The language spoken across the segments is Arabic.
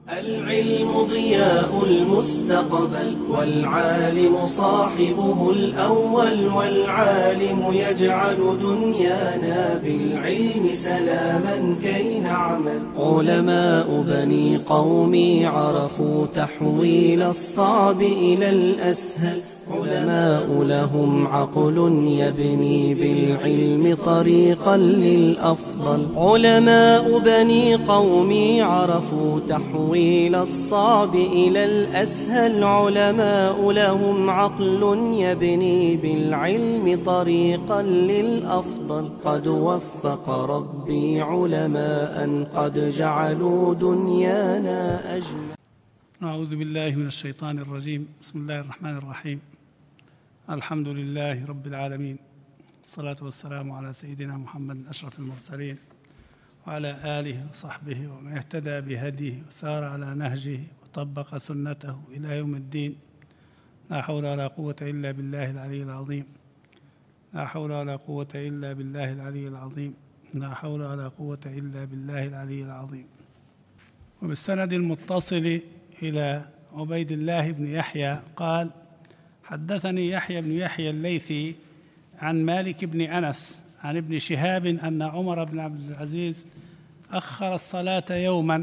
العلم ضياء المستقبل والعالم صاحبه الأول، والعالم يجعل دنيانا بالعلم سلاما كي نعمل. علماء بني قومي عرفوا تحويل الصعب إلى الأسهل، علماء لهم عقل يبني بالعلم طريقا للأفضل. علماء بني قومي عرفوا تحويل الصعب إلى الأسهل، علماء لهم عقل يبني بالعلم طريقا للأفضل. قد وفق ربي علماء قد جعلوا دنيانا أجمل. أعوذ بالله من الشيطان الرجيم. بسم الله الرحمن الرحيم. الحمد لله رب العالمين، الصلاة والسلام على سيدنا محمد أشرف المرسلين وعلى آله وصحبه ومن اهتدى بهديه وسار على نهجه وطبق سنته إلى يوم الدين. لا حول ولا قوة إلا بالله العلي العظيم. لا حول ولا قوة إلا بالله العلي العظيم. لا حول ولا قوة إلا بالله العلي العظيم. وبالسند المتصل إلى عبيد الله بن يحيى قال: حدثني يحيى بن يحيى الليثي عن مالك بن أنس عن ابن شهاب أن عمر بن عبد العزيز أخر الصلاة يوما،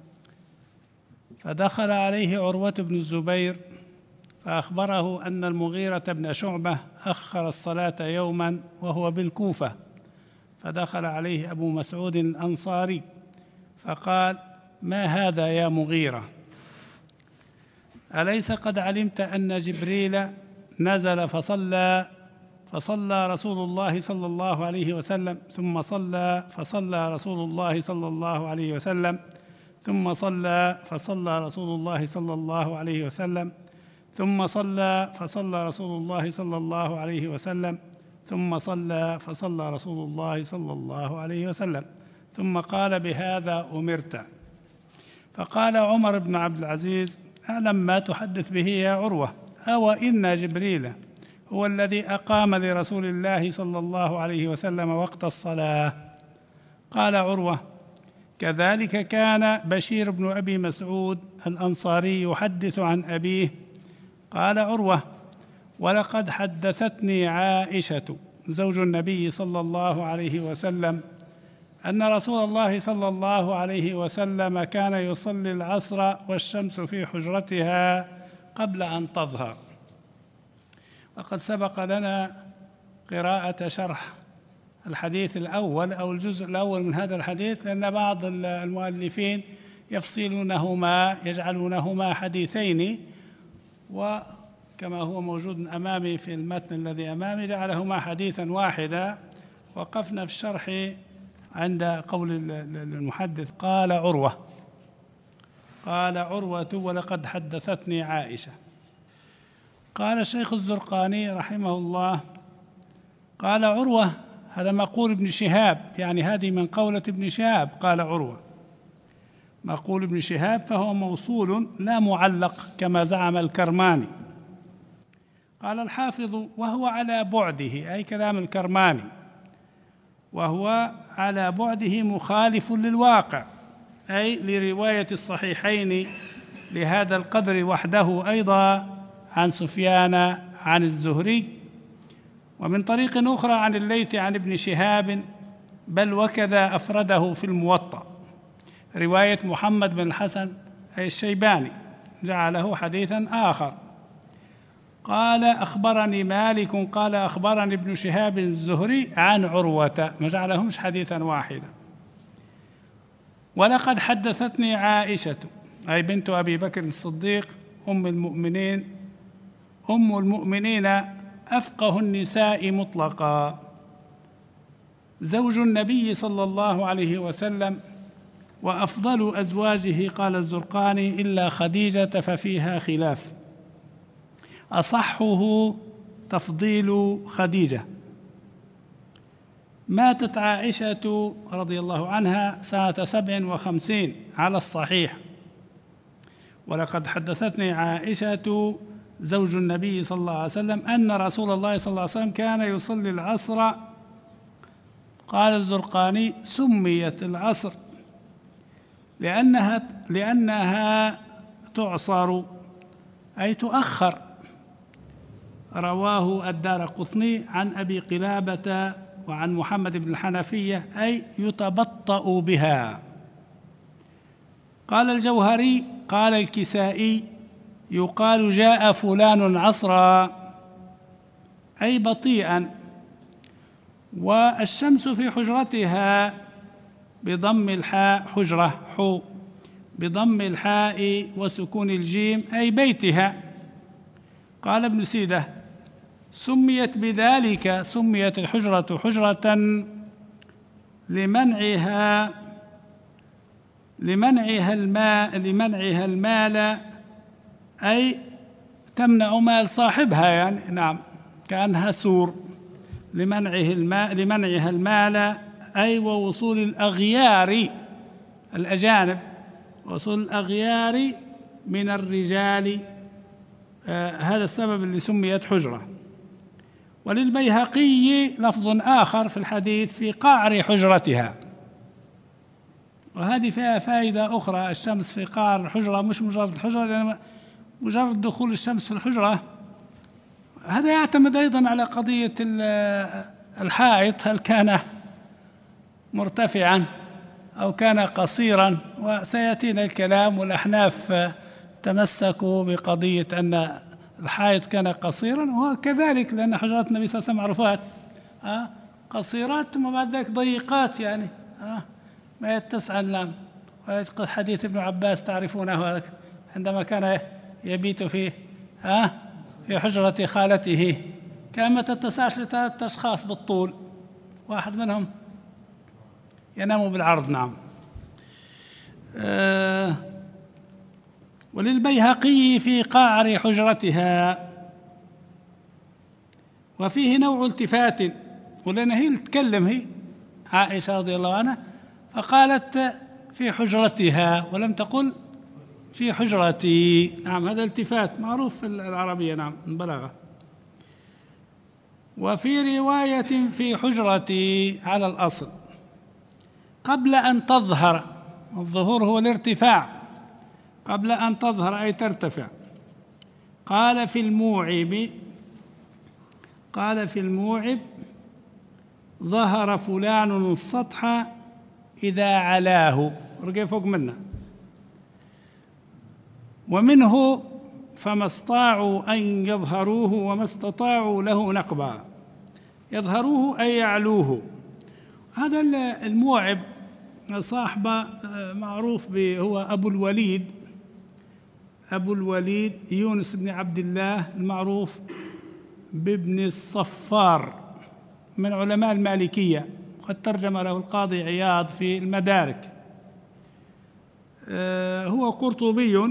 فدخل عليه عروة بن الزبير فأخبره أن المغيرة بن شعبة أخر الصلاة يوما وهو بالكوفة، فدخل عليه أبو مسعود الأنصاري فقال: ما هذا يا مغيرة؟ أليس قد علمت أن جبريل نزل فصلى رسول الله صلى الله عليه وسلم، ثم فصلى رسول الله صلى الله عليه وسلم، ثم فصلى رسول الله صلى الله عليه وسلم، ثم فصلى رسول الله صلى الله عليه وسلم، ثم فصلى رسول الله صلى الله عليه وسلم، ثم قال: بهذا أمرت. فقال عمر بن عبد العزيز: أعلم ما تحدث به يا عروة، أو إن جبريل هو الذي أقام لرسول الله صلى الله عليه وسلم وقت الصلاة. قال عروة: كذلك كان بشير بن أبي مسعود الأنصاري يحدث عن أبيه. قال عروة: ولقد حدثتني عائشة زوج النبي صلى الله عليه وسلم أن رسول الله صلى الله عليه وسلم كان يصلي العصر والشمس في حجرتها قبل أن تظهر. وقد سبق لنا قراءة شرح الحديث الأول أو الجزء الأول من هذا الحديث، لأن بعض المؤلفين يفصلونهما يجعلونهما حديثين، وكما هو موجود أمامي في المتن الذي أمامي جعلهما حديثا واحدا. وقفنا في الشرح عند قول المحدث: قال عروة ولقد حدثتني عائشة. قال الشيخ الزرقاني رحمه الله: قال عروة، هذا مقول ابن شهاب، يعني هذه من قولة ابن شهاب. قال عروة مقول ابن شهاب، فهو موصول لا معلق كما زعم الكرماني. قال الحافظ: وهو على بعده، أي كلام الكرماني، وهو على بعده مخالف للواقع، أي لرواية الصحيحين لهذا القدر وحده أيضا عن سفيان عن الزهري، ومن طريق أخرى عن الليث عن ابن شهاب، بل وكذا أفرده في الموطأ رواية محمد بن الحسن أي الشيباني، جعله حديثا آخر. قال: أخبرني مالك قال أخبرني ابن شهاب الزهري عن عروة، ما جعلهمش حديثا واحدا. ولقد حدثتني عائشة أي بنت أبي بكر الصديق أم المؤمنين أفقه النساء مطلقا، زوج النبي صلى الله عليه وسلم وأفضل أزواجه. قال الزرقاني: إلا خديجة ففيها خلاف، أصحه تفضيل خديجة. ماتت عائشة رضي الله عنها سنة 57 على الصحيح. ولقد حدثتني عائشة زوج النبي صلى الله عليه وسلم أن رسول الله صلى الله عليه وسلم كان يصلي العصر. قال الزرقاني: سميت العصر لأنها تعصر أي تؤخر. رواه الدارقطني عن أبي قلابة وعن محمد بن الحنفية أي يتبطأ بها. قال الجوهري قال الكسائي يقال جاء فلان عصرا أي بطيئا. والشمس في حجرتها بضم الحاء حجرة حو بضم الحاء وسكون الجيم أي بيتها. قال ابن سيدة سميت بذلك، سميت الحجرة حجرة لمنعها المال أي تمنع مال صاحبها، يعني نعم كأنها سور. لمنعها المال أي ووصول الأغيار الأجانب، وصول الأغيار من الرجال، هذا السبب اللي سميت حجرة. وللبيهقي لفظ آخر في الحديث في قعر حجرتها، وهذه فيها فائدة أخرى. الشمس في قعر الحجرة مش مجرد الحجرة، لأن مجرد دخول الشمس في الحجرة هذا يعتمد أيضا على قضية الحائط، هل كان مرتفعا أو كان قصيرا، وسيأتينا الكلام. والأحناف تمسكوا بقضية أن الحائط كان قصيرا، وكذلك لأن حجرات النبي صلى الله عليه وسلم معروفات قصيرات ثم بعد ذلك ضيقات، يعني ما يتسع النام. حديث ابن عباس تعرفونه عندما كان يبيت في حجرة خالته كان ما تتسعش لثلاثة أشخاص بالطول، واحد منهم ينام بالعرض. نعم. وللبيهقي في قعر حجرتها. وفيه نوع التفات، ولأن هي اللي تتكلم، هي عائشة رضي الله عنها، فقالت في حجرتها ولم تقل في حجرتي. نعم هذا التفات معروف في العربية، نعم البلاغة. وفي رواية في حجرتي على الأصل قبل أن تظهر، الظهور هو الارتفاع، قبل أن تظهر أي ترتفع. قال في الموعب ظهر فلان السطح إذا علاه، رقي فوق منه. ومنه فما استطاعوا أن يظهروه وما استطاعوا له نقبا. يظهروه أي يعلوه. هذا الموعب صاحبه معروف به هو أبو الوليد يونس بن عبد الله المعروف بابن الصفار، من علماء المالكية، قد ترجم له القاضي عياض في المدارك. هو قرطبي،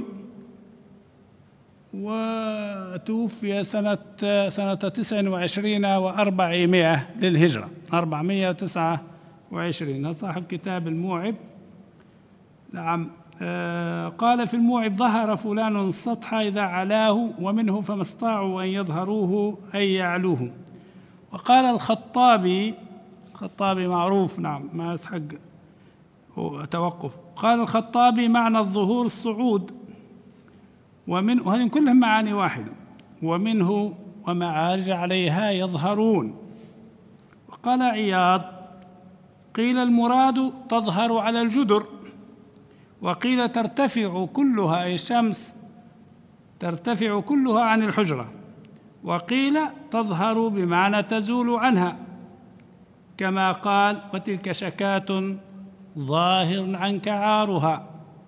وتوفي سنة 29 و400 للهجرة، 429. هذا صاحب كتاب الموعب. نعم. قال في الموعب ظهر فلان السطح إذا علاه، ومنه فما استطاعوا أن يظهروه أي يعلوه. وقال الخطابي معروف، نعم ما يسحق توقف. قال الخطابي معنى الظهور الصعود، ومنه، هذه كلهم معاني واحدة، ومنه ومعارج عليها يظهرون. وقال عياض قيل المراد تظهر على الجدر، وقيل ترتفع كلها، أي الشمس ترتفع كلها عن الحجرة، وقيل تظهر بمعنى تزول عنها، كما قال وتلك شكاة ظاهر عنك عارها.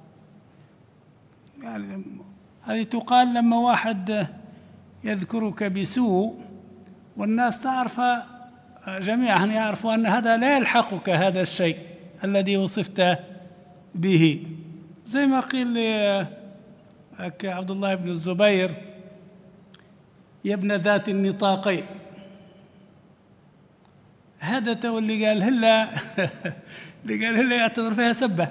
يعني هذه تقال لما واحد يذكرك بسوء والناس تعرف، جميعا يعرفوا أن هذا لا يلحقك هذا الشيء الذي وصفت به. زي ما قيل عبد الله بن الزبير يا ابن ذات النطاقين، هذا تو اللي قال هلا اللي قال هلا يعتبر فيها سبة،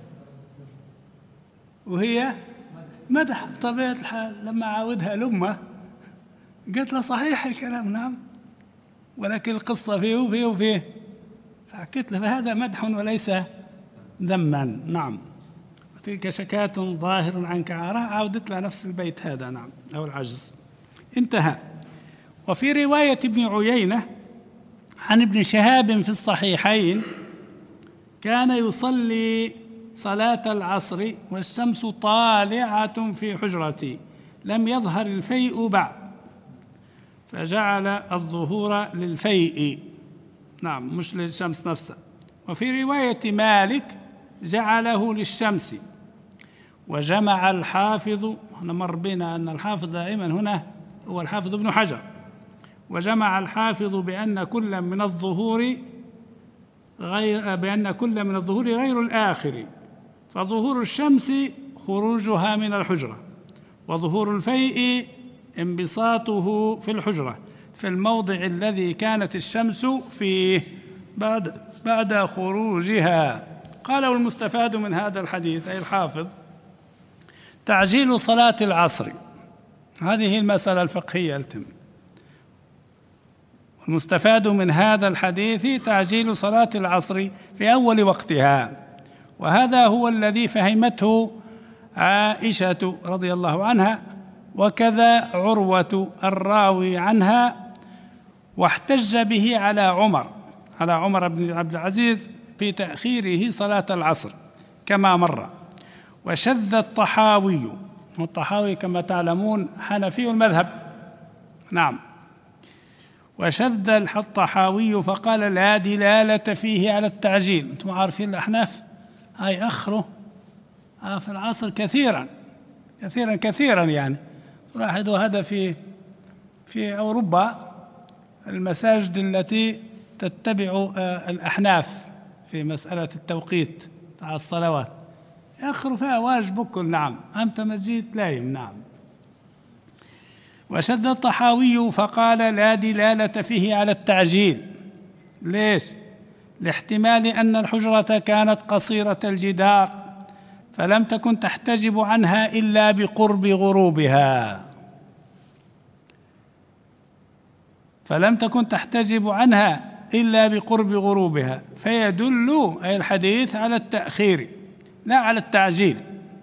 وهي مدح بطبيعة الحال. لما عاودها لأمه قالت له صحيح الكلام، نعم، ولكن القصة فيه وفيه وفيه، فحكيت له فهذا مدح وليس ذما. نعم. تلك شكاة ظاهر عنك عارة، عودت لها نفس البيت هذا، نعم، أو العجز. انتهى. وفي رواية ابن عيينة عن ابن شهاب في الصحيحين كان يصلي صلاة العصر والشمس طالعة في حجرتي لم يظهر الفيء بعد، فجعل الظهور للفيء، نعم، مش للشمس نفسها. وفي رواية مالك جعله للشمس. وجمع الحافظ، مر بنا أن الحافظ دائما هنا هو الحافظ ابن حجر، وجمع الحافظ بأن كل من الظهور غير الآخر، فظهور الشمس خروجها من الحجرة، وظهور الفيء انبساطه في الحجرة في الموضع الذي كانت الشمس فيه بعد خروجها. قال: والمستفاد من هذا الحديث، أي الحافظ، تعجيل صلاة العصر. هذه المسألة الفقهية التم. المستفاد من هذا الحديث تعجيل صلاة العصر في أول وقتها، وهذا هو الذي فهمته عائشة رضي الله عنها، وكذا عروة الراوي عنها، واحتج به على عمر بن عبد العزيز في تأخيره صلاة العصر كما مر. وشذ الطحاوي، والطحاوي كما تعلمون حنفي المذهب، نعم، وشذ الطحاوي فقال: لا دلالة فيه على التعجيل. أنتم عارفين الأحناف هاي أخره في العصر كثيرا كثيرا كثيرا، يعني تلاحظوا هذا في أوروبا، المساجد التي تتبع الأحناف في مسألة التوقيت تاع الصلوات يأخروا فيها واجب بكل، نعم، أمتى مجيت لايم، نعم. وشد الطحاوي فقال: لا دلالة فيه على التعجيل. ليش؟ لاحتمال أن الحجرة كانت قصيرة الجدار، فلم تكن تحتجب عنها إلا بقرب غروبها، فيدل أي الحديث على التأخير لا على التعجيل.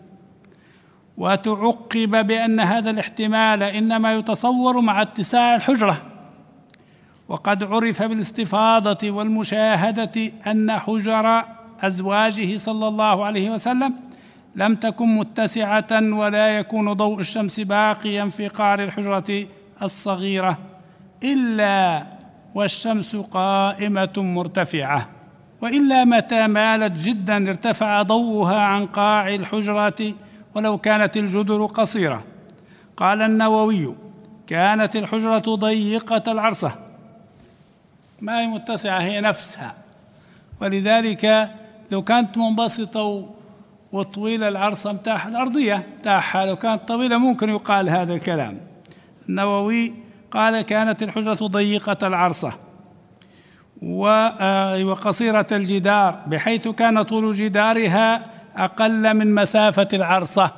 وتعقب بأن هذا الاحتمال إنما يتصور مع اتساع الحجرة، وقد عرف بالاستفاضة والمشاهدة أن حجر أزواجه صلى الله عليه وسلم لم تكن متسعة، ولا يكون ضوء الشمس باقيا في قعر الحجرة الصغيرة إلا والشمس قائمة مرتفعة، وإلا متى مالت جدا ارتفع ضوءها عن قاع الحجرة ولو كانت الجدر قصيرة. قال النووي: كانت الحجرة ضيقة العرصة، ما هي متسعة هي نفسها، ولذلك لو كانت منبسطة وطويلة العرصة متاعها الأرضية متاعها لو كانت طويلة ممكن يقال هذا الكلام. النووي قال: كانت الحجرة ضيقة العرصة وقصيرة الجدار، بحيث كان طول جدارها أقل من مسافة العرصة،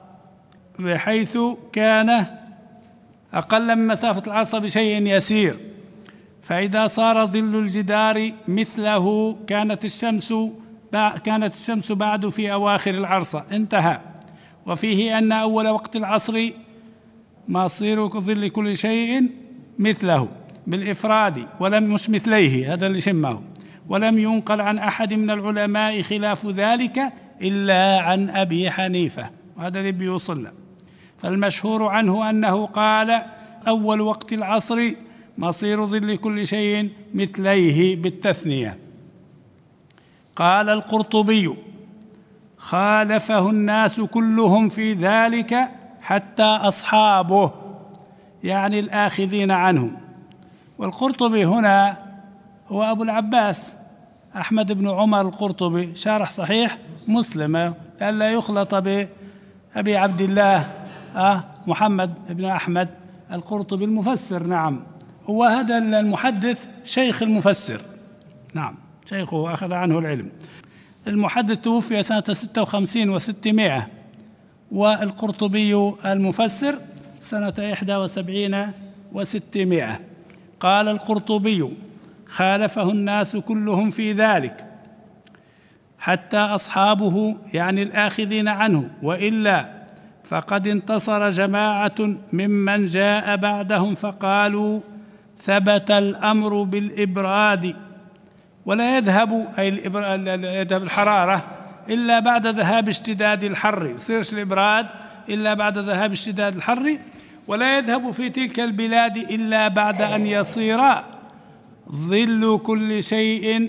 بشيء يسير. فإذا صار ظل الجدار مثله كانت الشمس بعد في أواخر العرصة. انتهى. وفيه أن أول وقت العصر مصير ظل كل شيء مثله بالإفراد، مش مثليه، هذا اللي شمه، ولم ينقل عن أحد من العلماء خلاف ذلك إلا عن أبي حنيفة، وهذا اللي بيوصلنا. فالمشهور عنه أنه قال: أول وقت العصر مصير ظل كل شيء مثليه بالتثنية. قال القرطبي: خالفه الناس كلهم في ذلك حتى أصحابه، يعني الآخذين عنه. والقرطبي هنا هو أبو العباس أحمد بن عمر القرطبي، شارح صحيح مسلم، لئلا يخلط بأبي عبد الله محمد بن أحمد القرطبي المفسر. نعم، هو هذا المحدث شيخ المفسر، نعم، شيخه أخذ عنه العلم. المحدث توفي سنة 56 و600، والقرطبي المفسر سنة 71 و600. قال القرطبي: خالفه الناس كلهم في ذلك حتى أصحابه يعني الآخذين عنه، وإلا فقد انتصر جماعة ممن جاء بعدهم فقالوا ثبت الأمر بالإبراد، ولا يذهب يذهب الحرارة إلا بعد ذهاب اشتداد الحر، يصيرش الإبراد إلا بعد ذهاب اشتداد الحر، ولا يذهب في تلك البلاد إلا بعد أن يصير ظل كل شيء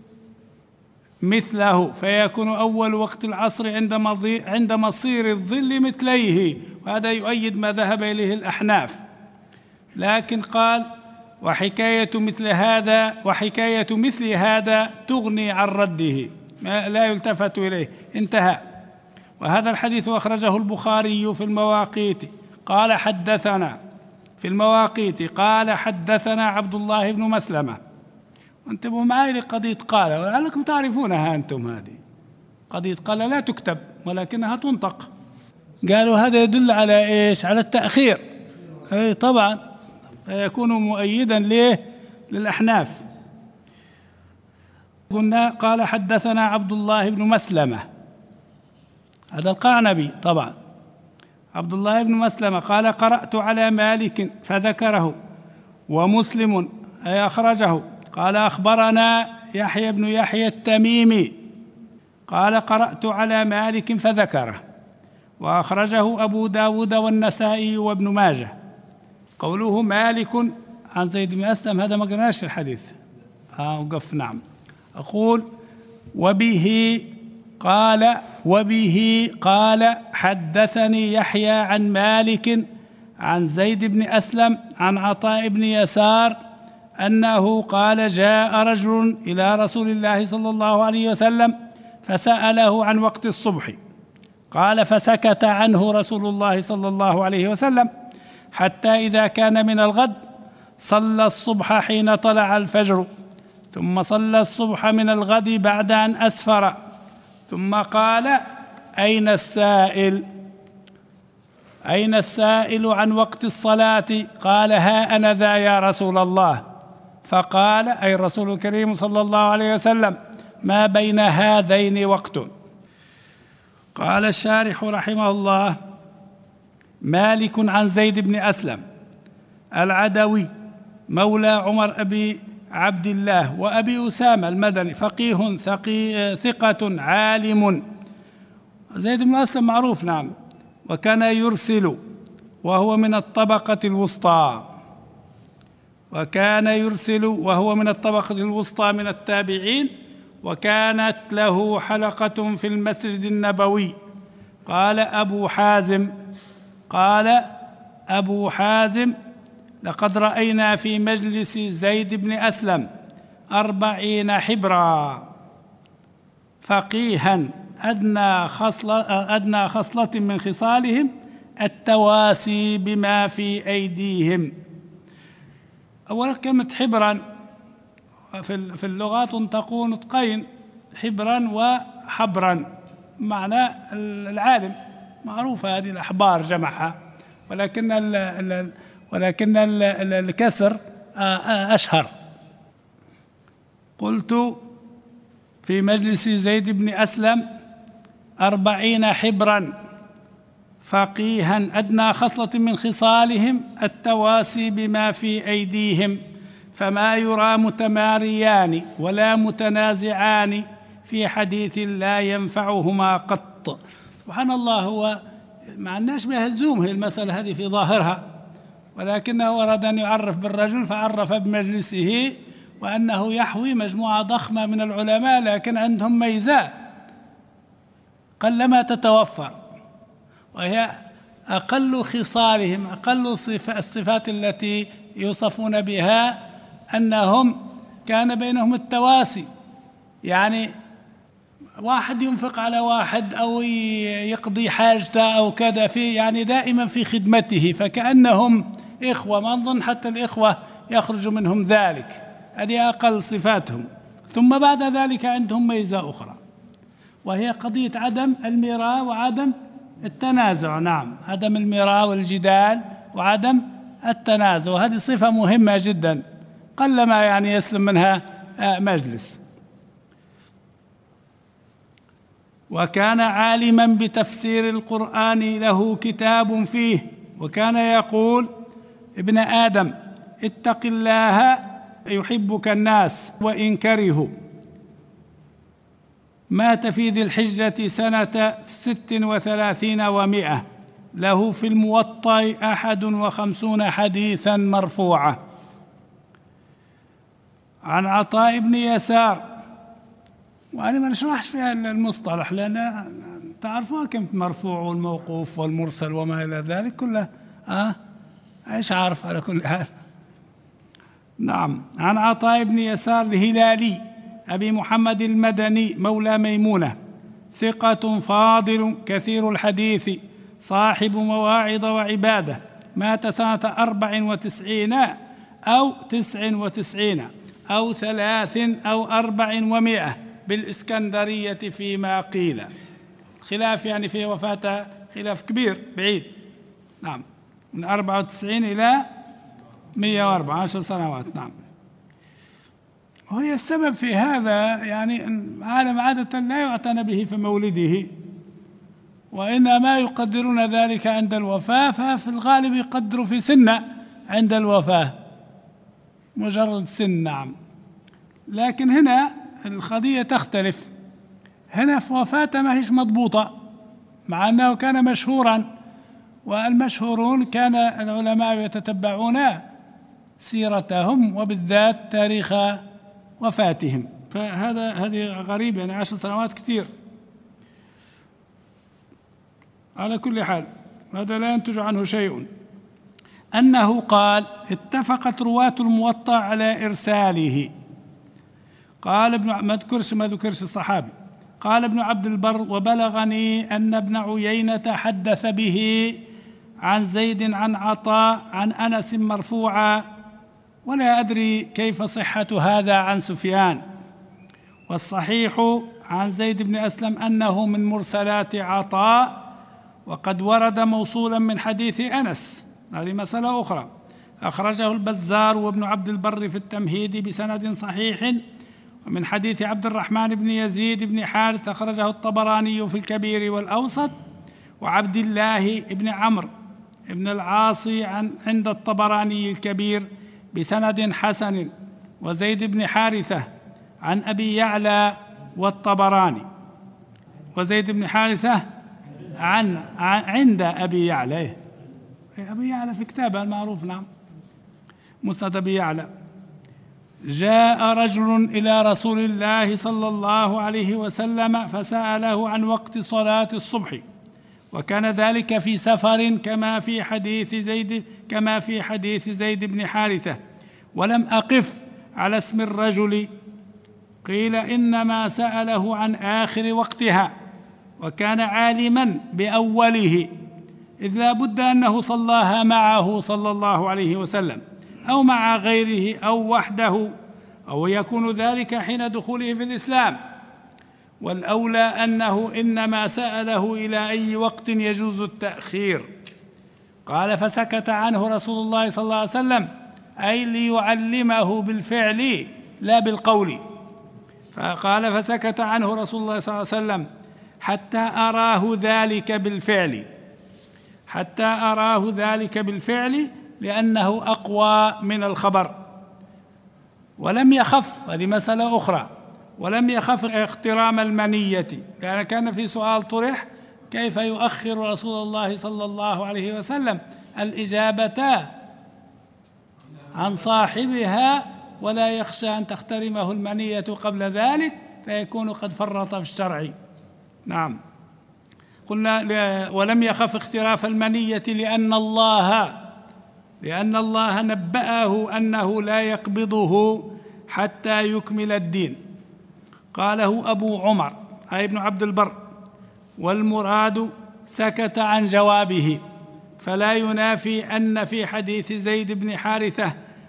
مثله، فيكون أول وقت العصر عند مصير الظل مثليه، وهذا يؤيد ما ذهب إليه الأحناف. لكن قال وحكاية مثل هذا تغني عن رده، لا يلتفت إليه، انتهى. وهذا الحديث أخرجه البخاري في المواقيت قال حدثنا عبد الله بن مسلمة. وانتبهوا معي لقضية قال، ولعلكم تعرفونها أنتم، هذه قضية قال لا تكتب ولكنها تنطق. قالوا هذا يدل على إيش؟ على التأخير، أي طبعا فيكون مؤيدا للأحناف. قلنا قال حدثنا عبد الله بن مسلمة، هذا القعنبي طبعا. عبد الله بن مسلمة قال قرأت على مالك فذكره، ومسلم أي أخرجه. قال أخبرنا يحيى بن يحيى التميمي قال قرأت على مالك فذكره، وأخرجه أبو داود والنسائي وابن ماجه. قوله مالك عن زيد بن أسلم هذا ما قلناش الحديث، وقف. نعم. أقول وبه قال حدثني يحيى عن مالك عن زيد بن أسلم عن عطاء بن يسار أنه قال جاء رجل إلى رسول الله صلى الله عليه وسلم فسأله عن وقت الصبح، قال فسكت عنه رسول الله صلى الله عليه وسلم حتى إذا كان من الغد صلى الصبح حين طلع الفجر، ثم صلى الصبح من الغد بعد أن أسفر، ثم قال أين السائل عن وقت الصلاة؟ قال ها أنا ذا يا رسول الله. فقال أي الرسول الكريم صلى الله عليه وسلم ما بين هذين وقت. قال الشارح رحمه الله مالك عن زيد بن أسلم العدوي مولى عمر أبي عبد الله وأبي أسامة المدني، فقيه ثقة عالم. زيد بن أسلم معروف، نعم، وكان يرسل وهو من الطبقة الوسطى من التابعين، وكانت له حلقة في المسجد النبوي. قال أبو حازم لقد رأينا في مجلس زيد بن أسلم 40 حبرا فقيها أدنى خصلة من خصالهم التواسي بما في أيديهم. أولا كلمة حبرا في اللغة تنطق نطقين، حبرا وحبرا، معنى العالم، معروفة هذه الأحبار جمعها، ولكن الكسر أشهر. قلت في مجلس زيد بن أسلم 40 حبرا فقيها أدنى خصلة من خصالهم التواسي بما في أيديهم، فما يرى متماريان ولا متنازعان في حديث لا ينفعهما قط. سبحان الله، هو مع الناس بيهزوم هي المسألة هذه في ظاهرها، ولكنه أراد أن يعرف بالرجل فعرف بمجلسه وأنه يحوي مجموعة ضخمة من العلماء، لكن عندهم ميزة قلما تتوفر، وهي أقل خصالهم، أقل الصفات التي يوصفون بها أنهم كان بينهم التواسي، يعني واحد ينفق على واحد أو يقضي حاجته أو كذا، يعني دائما في خدمته، فكأنهم إخوة، ما نظن حتى الإخوة يخرج منهم ذلك، هذه أقل صفاتهم. ثم بعد ذلك عندهم ميزة أخرى، وهي قضية عدم المراء وعدم التنازع. نعم، عدم المراء والجدال وعدم التنازع، وهذه صفة مهمة جدا قلما يعني يسلم منها مجلس. وكان عالما بتفسير القرآن، له كتاب فيه، وكان يقول: ابن آدم اتق الله يحبك الناس وإن كرهوا. مات في ذي الحجة سنة 36 و100. له في الموطأ 51 حديثا مرفوعة. عن عطاء بن يسار، وأنا ما نشرحش فيها المصطلح لأن تعرفوها كم مرفوع والموقوف والمرسل وما إلى ذلك كله، إيش عارف على كل حال. نعم. عن عطاء بن يسار الهلالي أبي محمد المدني مولى ميمونة، ثقة فاضل كثير الحديث، صاحب مواعظ وعبادة، مات سنة 94 أو 99 أو 3 أو 400 بالإسكندرية فيما قيل. خلاف يعني في وفاته خلاف كبير بعيد. نعم، من 94 إلى 104، 10 سنوات. نعم. وهي السبب في هذا يعني العالم عادة لا يعتنى به في مولده، وإنما يقدرون ذلك عند الوفاة، ففي الغالب يقدروا في سنة عند الوفاة، مجرد سن. نعم. لكن هنا القضية تختلف. هنا في وفاته ما هيش مضبوطة، مع أنه كان مشهورا، والمشهورون كان العلماء يتتبعون سيرتهم وبالذات تاريخ وفاتهم، هذه غريبة، يعني 10 سنوات كثير. على كل حال هذا لا ينتج عنه شيء. أنه قال: اتفقت رواة الموطأ على إرساله. قال ما ذكرش الصحابي. قال ابن عبد البر: وبلغني أن ابن عيينة حدث به عن زيد عن عطاء عن أنس مرفوعا، ولا أدري كيف صحة هذا عن سفيان. والصحيح عن زيد بن أسلم أنه من مرسلات عطاء، وقد ورد موصولا من حديث أنس، هذه مسألة أخرى. أخرجه البزار وابن عبد البر في التمهيد بسند صحيح. ومن حديث عبد الرحمن بن يزيد بن حارث أخرجه الطبراني في الكبير والأوسط. وعبد الله بن عمرو بن العاص عند الطبراني الكبير بسند حسن. وزيد بن حارثة عن أبي يعلى والطبراني. وزيد بن حارثة عند أبي يعلى، أبي يعلى في كتابه المعروف. نعم، مسند أبي يعلى. جاء رجل إلى رسول الله صلى الله عليه وسلم فسأله عن وقت صلاة الصبح، وكان ذلك في سفر كما في حديث زيد بن حارثة، ولم أقف على اسم الرجل. قيل: إنما سأله عن آخر وقتها، وكان عالما بأوله، إذ لا بد أنه صلاها معه صلى الله عليه وسلم أو مع غيره أو وحده، أو يكون ذلك حين دخوله في الإسلام، والأولى أنه إنما سأله إلى أي وقت يجوز التأخير. قال: فسكت عنه رسول الله صلى الله عليه وسلم، أي ليعلمه بالفعل لا بالقول. فقال: فسكت عنه رسول الله صلى الله عليه وسلم حتى أراه ذلك بالفعل، لأنه أقوى من الخبر. ولم يخف، هذه مسألة أخرى، ولم يخف اخترام المنية، لأن كان في سؤال طرح: كيف يؤخر رسول الله صلى الله عليه وسلم الإجابة عن صاحبها ولا يخشى أن تخترمه المنية قبل ذلك فيكون قد فرط في الشرع. نعم. قلنا ولم يخف اختراف المنية لأن الله نبأه أنه لا يقبضه حتى يكمل الدين. قاله أبو عمر أي ابن عبد البر: والمراد سكت عن جوابه، فلا ينافي أن في حديث زيد بن حارثة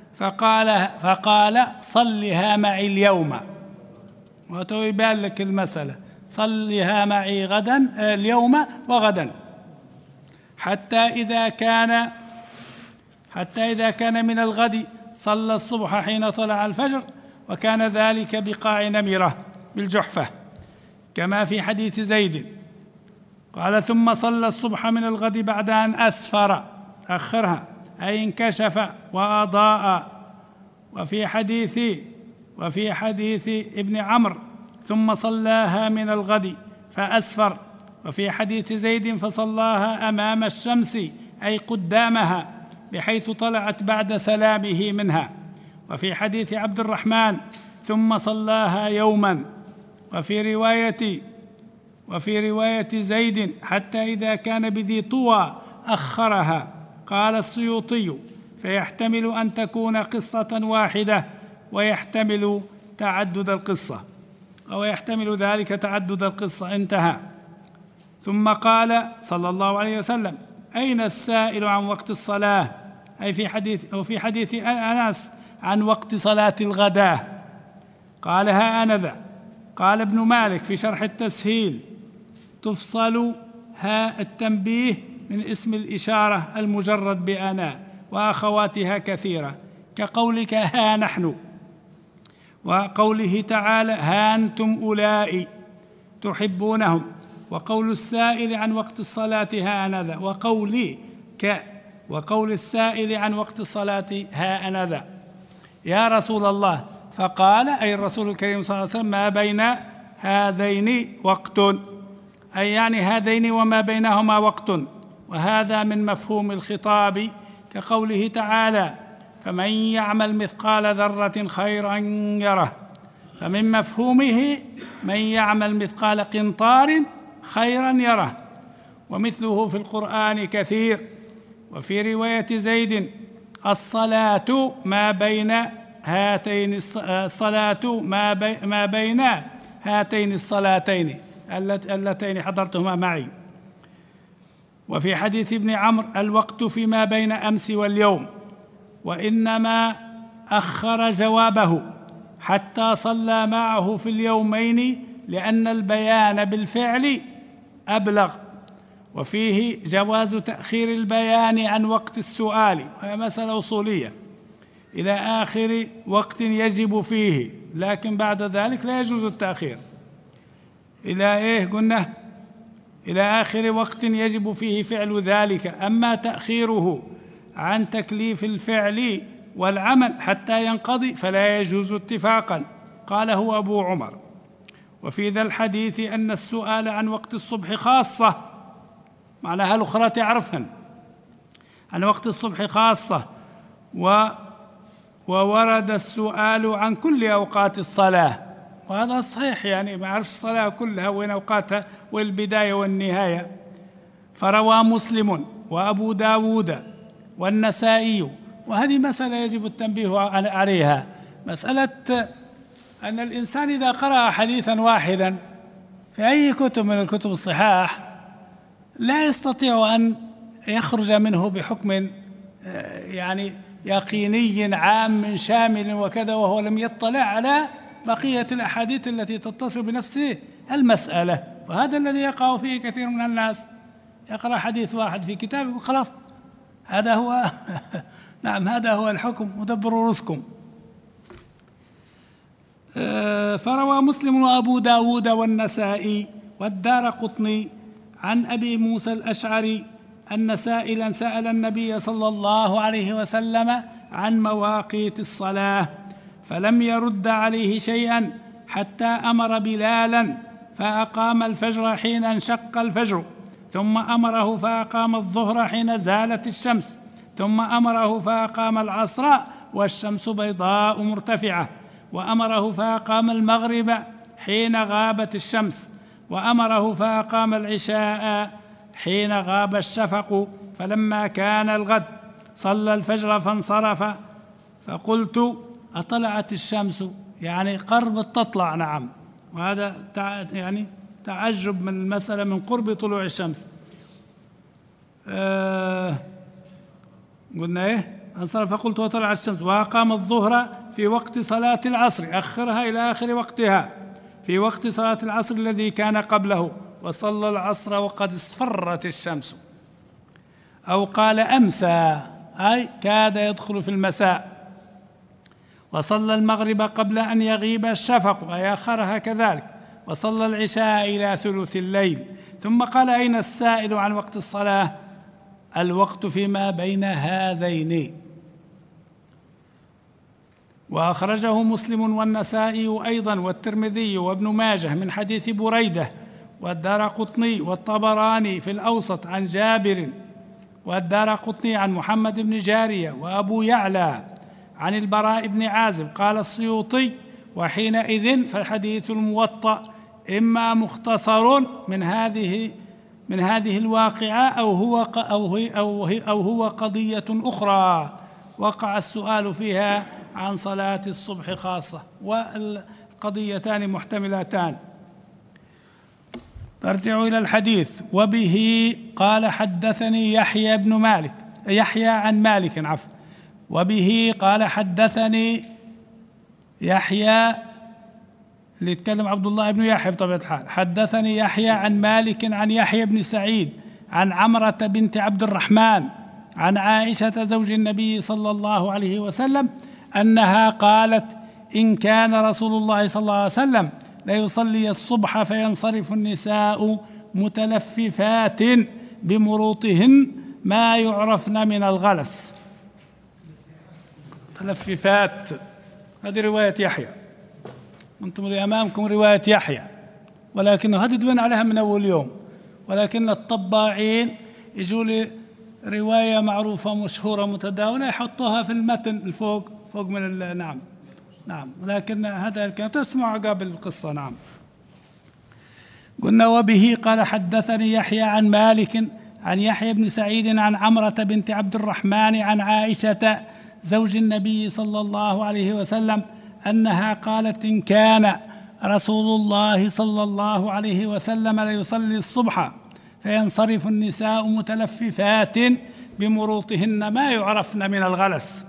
فقال صلها معي اليوم، ويبان لك المسألة، صلها معي غدا اليوم وغدا، حتى إذا كان من الغد صلى الصبح حين طلع الفجر، وكان ذلك بقاع نمرة بالجحفة. كما في حديث زيد. قال: ثم صلى الصبح من الغد بعد أن أسفر، أخرها أي انكشف وأضاء. وفي حديث ابن عمرو: ثم صلاها من الغد فأسفر. وفي حديث زيد: فصلاها أمام الشمس أي قدامها، بحيث طلعت بعد سلامه منها. وفي حديث عبد الرحمن: ثم صلاها يوما. وفي رواية زيد: حتى إذا كان بذي طوى أخرها. قال السيوطي: فيحتمل أن تكون قصة واحدة، ويحتمل تعدد القصة، أو يحتمل ذلك تعدد القصة. انتهى. ثم قال صلى الله عليه وسلم: أين السائل عن وقت الصلاة؟ أي في حديث أنس عن وقت صلاة الغداء. قال: ها أنا ذا. قال ابن مالك في شرح التسهيل: تفصل هاء التنبيه من اسم الإشارة المجرد بأنا، وأخواتها كثيرة، كقولك ها نحن، وقوله تعالى: ها أنتم أولئك تحبونهم، وقول السائل عن وقت الصلاة ها أنا ذا، وقول السائل عن وقت الصلاة ها أنا ذا. يا رسول الله، فقال أي الرسول الكريم صلى الله عليه وسلم: ما بين هذين وقت، أي يعني هذين وما بينهما وقت. وهذا من مفهوم الخطاب، كقوله تعالى: فمن يعمل مثقال ذرة خيرا يره. فمن مفهومه من يعمل مثقال قنطار خيرا يره. ومثله في القرآن كثير. وفي رواية زيد: الصلاة ما بين هاتين الصلاتين اللتين حضرتهما معي. وفي حديث ابن عمرو: الوقت فيما بين أمس واليوم. وإنما أخر جوابه حتى صلى معه في اليومين، لأن البيان بالفعل أبلغ. وفيه جواز تأخير البيان عن وقت السؤال، وهي مسألة أصولية، إلى آخر وقت يجب فيه، لكن بعد ذلك لا يجوز التأخير. قلنا إلى آخر وقت يجب فيه فعل ذلك. أما تأخيره عن تكليف الفعل والعمل حتى ينقضي فلا يجوز اتفاقا، قاله أبو عمر. وفي ذا الحديث أن السؤال عن وقت الصبح خاصة، معناها الأخرى تعرفهن، عن وقت الصبح خاصة. وورد السؤال عن كل أوقات الصلاة، وهذا صحيح، يعني معرفة الصلاة كلها وين أوقاتها والبداية والنهاية. فروى مسلم وأبو داود والنسائي. وهذه مسألة يجب التنبيه عليها، مسألة أن الإنسان إذا قرأ حديثا واحدا في أي كتب من الكتب الصحاح لا يستطيع أن يخرج منه بحكم يعني يقيني عام شامل وكذا، وهو لم يطلع على بقية الأحاديث التي تتصل بنفسه المسألة. وهذا الذي يقع فيه كثير من الناس، يقرأ حديث واحد في كتاب وخلاص هذا هو نعم هذا هو الحكم، ودبروا رزقكم. فروى مسلم وأبو داود والنسائي والدارقطني عن أبي موسى الأشعري أن سائلا سأل النبي صلى الله عليه وسلم عن مواقيت الصلاة، فلم يرد عليه شيئا حتى أمر بلالا فأقام الفجر حين انشق الفجر، ثم أمره فأقام الظهر حين زالت الشمس، ثم أمره فأقام العصر والشمس بيضاء مرتفعة، وأمره فأقام المغرب حين غابت الشمس، وأمره فأقام العشاء حين غاب الشفق. فلما كان الغد صلى الفجر فانصرف، فقلت: أطلعت الشمس؟ يعني قرب تطلع. نعم، وهذا يعني تعجب من المسألة من قرب طلوع الشمس. قلنا انصرف فقلت: وطلعت الشمس. وأقام الظهر في وقت صلاة العصر، أخرها إلى آخر وقتها، في وقت صلاة العصر الذي كان قبله، وصلى العصر وقد اصفرت الشمس. أو قال أمسى، أي كاد يدخل في المساء. وصلى المغرب قبل أن يغيب الشفق، أي أخرها كذلك. وصلى العشاء إلى ثلث الليل. ثم قال: أين السائل عن وقت الصلاة؟ الوقت فيما بين هذين. وأخرجه مسلم والنسائي أيضا والترمذي وابن ماجه من حديث بريدة، والدارقطني والطبراني في الأوسط عن جابر، والدارقطني عن محمد بن جارية، وأبو يعلى عن البراء بن عازب. قال السيوطي: وحينئذ فالحديث الموطأ إما مختصر من هذه الواقعة أو هو قضية أخرى وقع السؤال فيها عن صلاة الصبح خاصة، والقضيتان محتملتان. نرجع إلى الحديث. وبه قال حدثني يحيى عن مالك وبه قال حدثني يحيى، اللي يتكلم عبد الله بن يحيى بطبيعة الحال. حدثني يحيى عن مالك عن يحيى بن سعيد عن عمرة بنت عبد الرحمن عن عائشة زوج النبي صلى الله عليه وسلم أنها قالت: إن كان رسول الله صلى الله عليه وسلم ليصلي الصبح فينصرف النساء متلففات بمروطهن ما يعرفن من الغلس. متلففات، هذه رواية يحيى، أنتم اللي أمامكم رواية يحيى، ولكن هذه دون عليها من أول يوم، ولكن الطباعين يجوا لي رواية معروفة مشهورة متداولة يحطوها في المتن الفوق من نعم، ولكن هذا الكلام تسمع قبل القصة. نعم. قلنا: وبه قال حدثني يحيى عن مالك عن يحيى بن سعيد عن عمرة بنت عبد الرحمن عن عائشة زوج النبي صلى الله عليه وسلم أنها قالت: إن كان رسول الله صلى الله عليه وسلم ليصلي الصبح فينصرف النساء متلففات بمروطهن ما يعرفن من الغلس.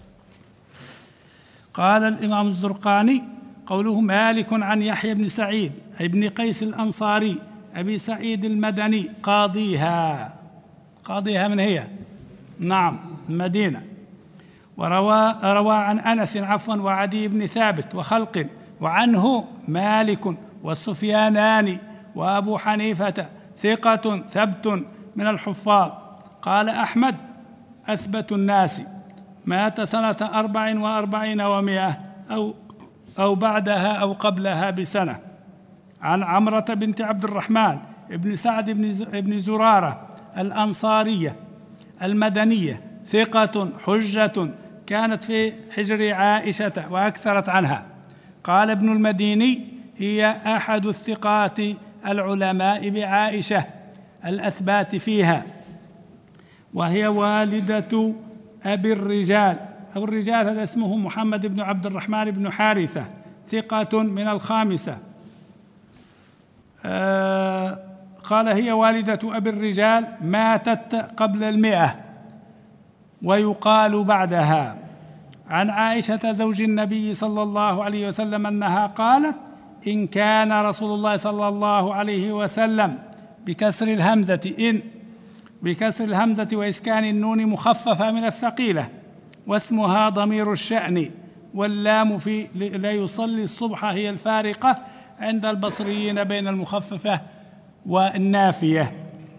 قال الإمام الزرقاني: قوله مالك عن يحيى بن سعيد أي بن قيس الأنصاري أبي سعيد المدني قاضيها من هي؟ نعم، المدينة. وروى عن أنس وعدي بن ثابت وخلق، وعنه مالك والسفيانان وأبو حنيفة ثقة ثبت من الحفاظ. قال أحمد: أثبت الناس، مات سنة 44 و100 أو بعدها أو قبلها بسنة. عن عمرة بنت عبد الرحمن ابن سعد بن زرارة الأنصارية المدنية ثقة حجة كانت في حجر عائشة وأكثرت عنها. قال ابن المديني: هي أحد الثقات العلماء بعائشة الأثبات فيها، وهي والدة أبي الرجال. أبو الرجال هذا اسمه محمد بن عبد الرحمن بن حارثة ثقة من الخامسة. قال: هي والدة أبي الرجال، ماتت قبل 100 ويقال بعدها. عن عائشة زوج النبي صلى الله عليه وسلم أنها قالت: إن كان رسول الله صلى الله عليه وسلم بكسر الهمزة وإسكان النون مخففة من الثقيلة، واسمها ضمير الشأن، واللام في لا يصلي الصبح هي الفارقة عند البصريين بين المخففة والنافية.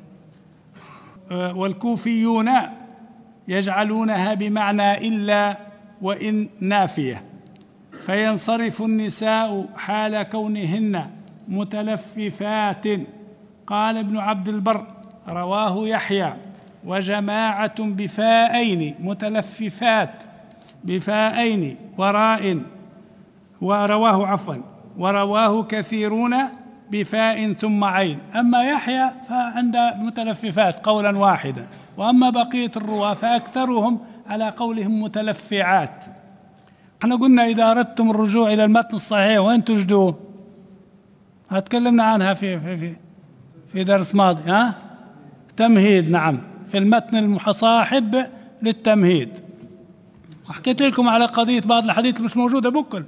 والكوفيون يجعلونها بمعنى إلا وإن نافية. فينصرف النساء حال كونهن متلففات. قال ابن عبد البر: رواه يحيى وجماعة بفاءين، متلففات بفاءين وراء، ورواه كثيرون بفاء ثم عين. أما يحيى فعند متلففات قولا واحدا، وأما بقية الرواة فأكثرهم على قولهم متلفعات. احنا قلنا إذا أردتم الرجوع إلى المتن الصحيح وين تجدوه؟ تكلمنا عنها في درس ماضي، تمهيد. نعم، في المتن المصاحب للتمهيد. وحكيت لكم على قضية بعض الحديث مش موجودة بكل،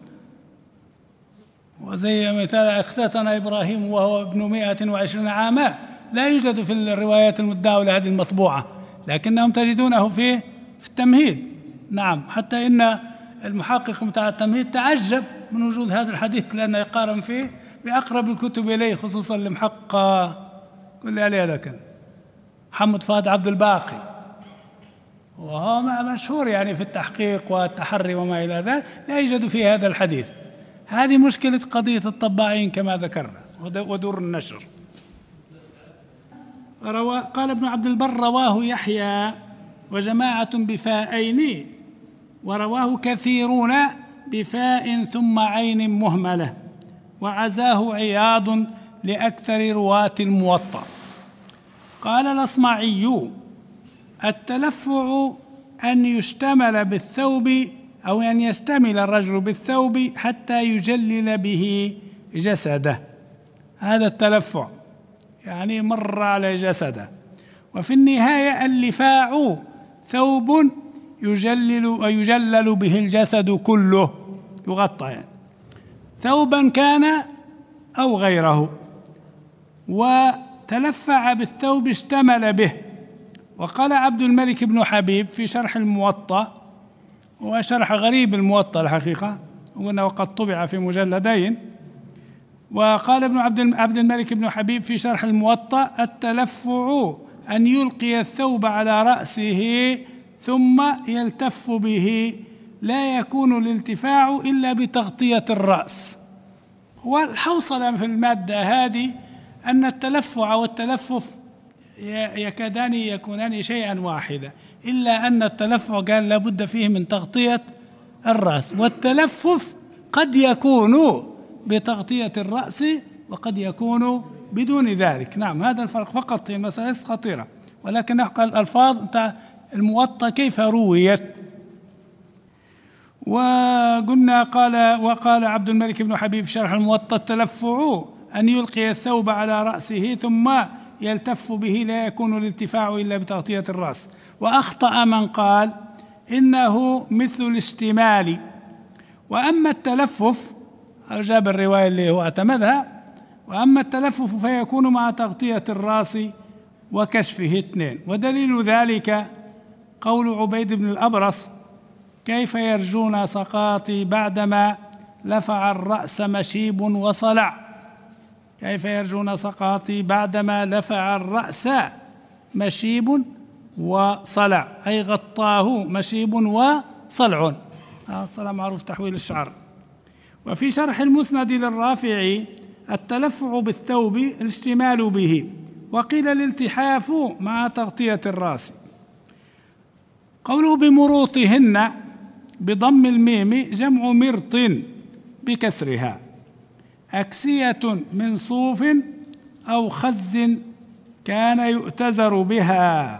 وزي مثال: اختتن إبراهيم وهو ابن 120 عاما، لا يوجد في الروايات المتداولة هذه المطبوعة، لكنهم تجدونه في التمهيد. نعم، حتى إن المحقق بتاع التمهيد تعجب من وجود هذا الحديث، لأنه يقارن فيه بأقرب الكتب إليه، خصوصا المحقق كل عليه ذاك محمد فؤاد عبد الباقي، وهو مشهور يعني في التحقيق والتحري وما إلى ذلك، لا يوجد في هذا الحديث. هذه مشكلة قضية الطباعين كما ذكرنا ودور النشر. قال ابن عبد البر: رواه يحيى وجماعة بفاءين، ورواه كثيرون بفاء ثم عين مهملة، وعزاه عياض لأكثر رواة الموطأ. قال الأصمعي: التلفع أن يشتمل بالثوب، أو أن يشتمل الرجل بالثوب حتى يجلل به جسده، هذا التلفع يعني مر على جسده. وفي النهاية اللفاع ثوب يجلل به الجسد كله، يغطى يعني ثوبا كان أو غيره، وتلفع بالثوب اشتمل به. وقال عبد الملك بن حبيب في شرح الموطأ، وشرح غريب الموطأ الحقيقة، وقد طبع في مجلدين. وقال ابن عبد الملك بن حبيب في شرح الموطأ: التلفع أن يلقي الثوب على رأسه ثم يلتف به، لا يكون الالتفاع إلا بتغطية الرأس. والحوصلة في المادة هذه أن التلفع والتلفف يكادان يكونان شيئا واحدا، إلا أن التلفع قال لابد فيه من تغطية الرأس، والتلفف قد يكون بتغطية الرأس وقد يكون بدون ذلك. نعم، هذا الفرق فقط، هي المسألة ليست خطيرة، ولكن نحكي الألفاظ الموطأ كيف رويت. وقلنا وقال عبد الملك بن حبيب في شرح الموطأ: التلفع أن يلقي الثوب على رأسه ثم يلتف به، لا يكون الالتفاع إلا بتغطية الرأس. وأخطأ من قال إنه مثل الاشتمال. وأما التلفف، جاب الرواية اللي هو اعتمدها، وأما التلفف فيكون مع تغطية الرأس وكشفه اثنين. ودليل ذلك قول عبيد بن الأبرص: كيف يرجون سقاطي بعدما لفع الرأس مشيب وصلع. كيف يرجون سقاطي بعدما لفع الرأس مشيب وصلع، أي غطاه مشيب وصلع. الصلع معروف تحويل الشعر. وفي شرح المسند للرافعي: التلفع بالثوب الاشتمال به، وقيل الالتحاف مع تغطية الرأس. قوله بمروطهن بضم الميم جمع مرط بكسرها، أكسية من صوف أو خز كان يؤتزر بها.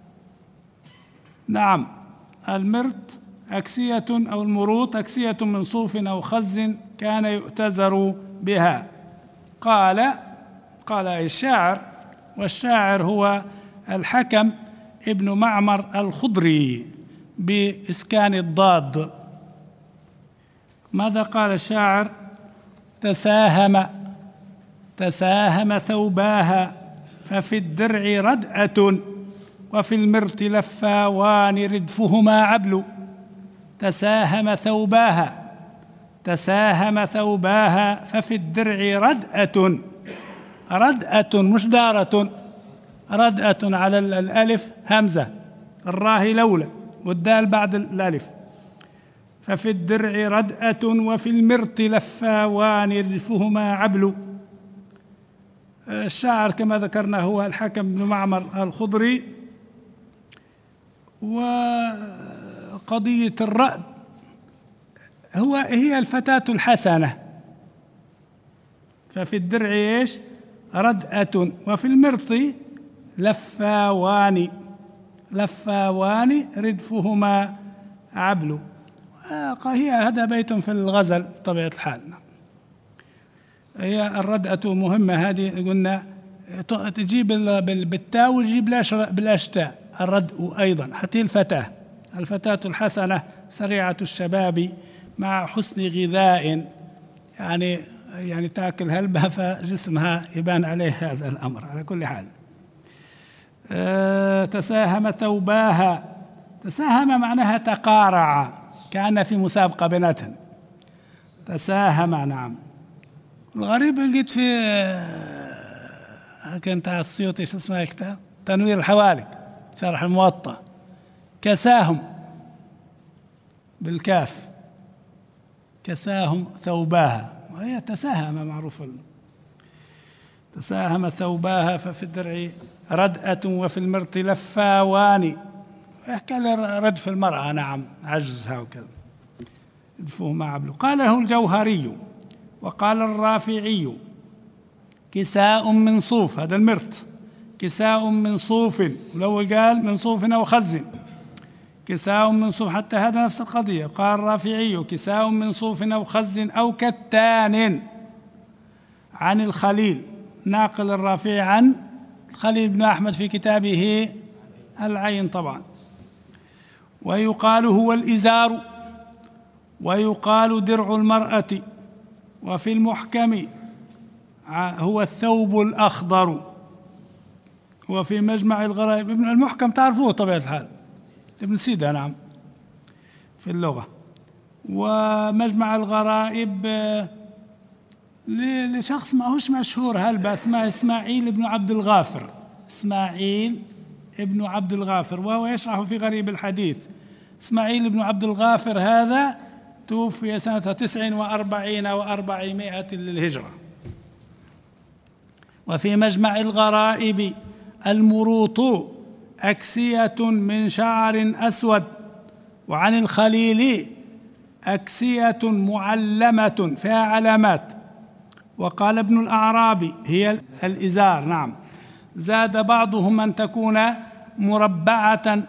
نعم، المرط أكسية أو المروط أكسية من صوف أو خز كان يؤتزر بها. قال الشاعر، والشاعر هو الحكم ابن معمر الخضري بإسكان الضاد. ماذا قال الشاعر؟ تساهم ثوباها ففي الدرع ردأة، وفي المرط لفاوان ردفهما عبل. تساهم ثوباها ففي الدرع ردأة مش دارة، ردأة على الألف همزة، الراء لولا، والدال بعد الألف. ففي الدرع ردأة وفي المرط لفاوان ردفهما عبل. الشاعر كما ذكرنا هو الحكم بن معمر الخضري. وقضية الرأد هي الفتاة الحسنة. ففي الدرع ايش؟ ردأة، وفي المرط لفاوان ردفهما عبل. هذا بيت في الغزل بطبيعة الحال. هي الردأة مهمة، هذه قلنا تجيب بالتاء وتجيب بالاشتاء. الردء أيضا حتى الفتاة الحسنة سريعة الشباب مع حسن غذاء، يعني تاكل هلبة فجسمها يبان عليه هذا الأمر. على كل حال تساهم ثوباها، تساهم معناها تقارع، كان في مسابقة بيناتهم. تساهم، نعم. الغريب لقيت في كنت على السيوطي شو اسمه كتاب تنوير الحوالك شرح الموطأ، كساهم بالكاف، كساهم ثوباها، وهي تساهم معروف، تساهم ثوباها ففي الدرع ردأة وفي المرط لفاوان، يحكي ردف المرأة نعم عجزها وكذا يدفوه مع عبله. قاله الجوهري وقال الرافعي كساء من صوف، هذا المرط، كساء من صوف، والأول قال من صوف أو خز، كساء من صوف، حتى هذا نفس القضية. قال الرافعي كساء من صوف أو خز أو كتان، عن الخليل، ناقل الرافعي عن الخليل بن أحمد في كتابه العين طبعا. ويقال هو الإزار، ويقال درع المرأة، وفي المحكم هو الثوب الأخضر، وفي مجمع الغرائب ابن المحكم تعرفوه طبيعة الحال ابن سيدة نعم في اللغة. ومجمع الغرائب لشخص ما هوش مشهور هلبة اسمه إسماعيل بن عبد الغافر، إسماعيل ابن عبد الغافر، وهو يشرح في غريب الحديث. إسماعيل بن عبد الغافر هذا توفي سنة 49 و400 للهجرة. وفي مجمع الغرائب المروط أكسية من شعر أسود، وعن الخليل أكسية معلمة فيها علامات. وقال ابن الأعرابي هي الإزار نعم، زاد بعضهم أن تكون مربعة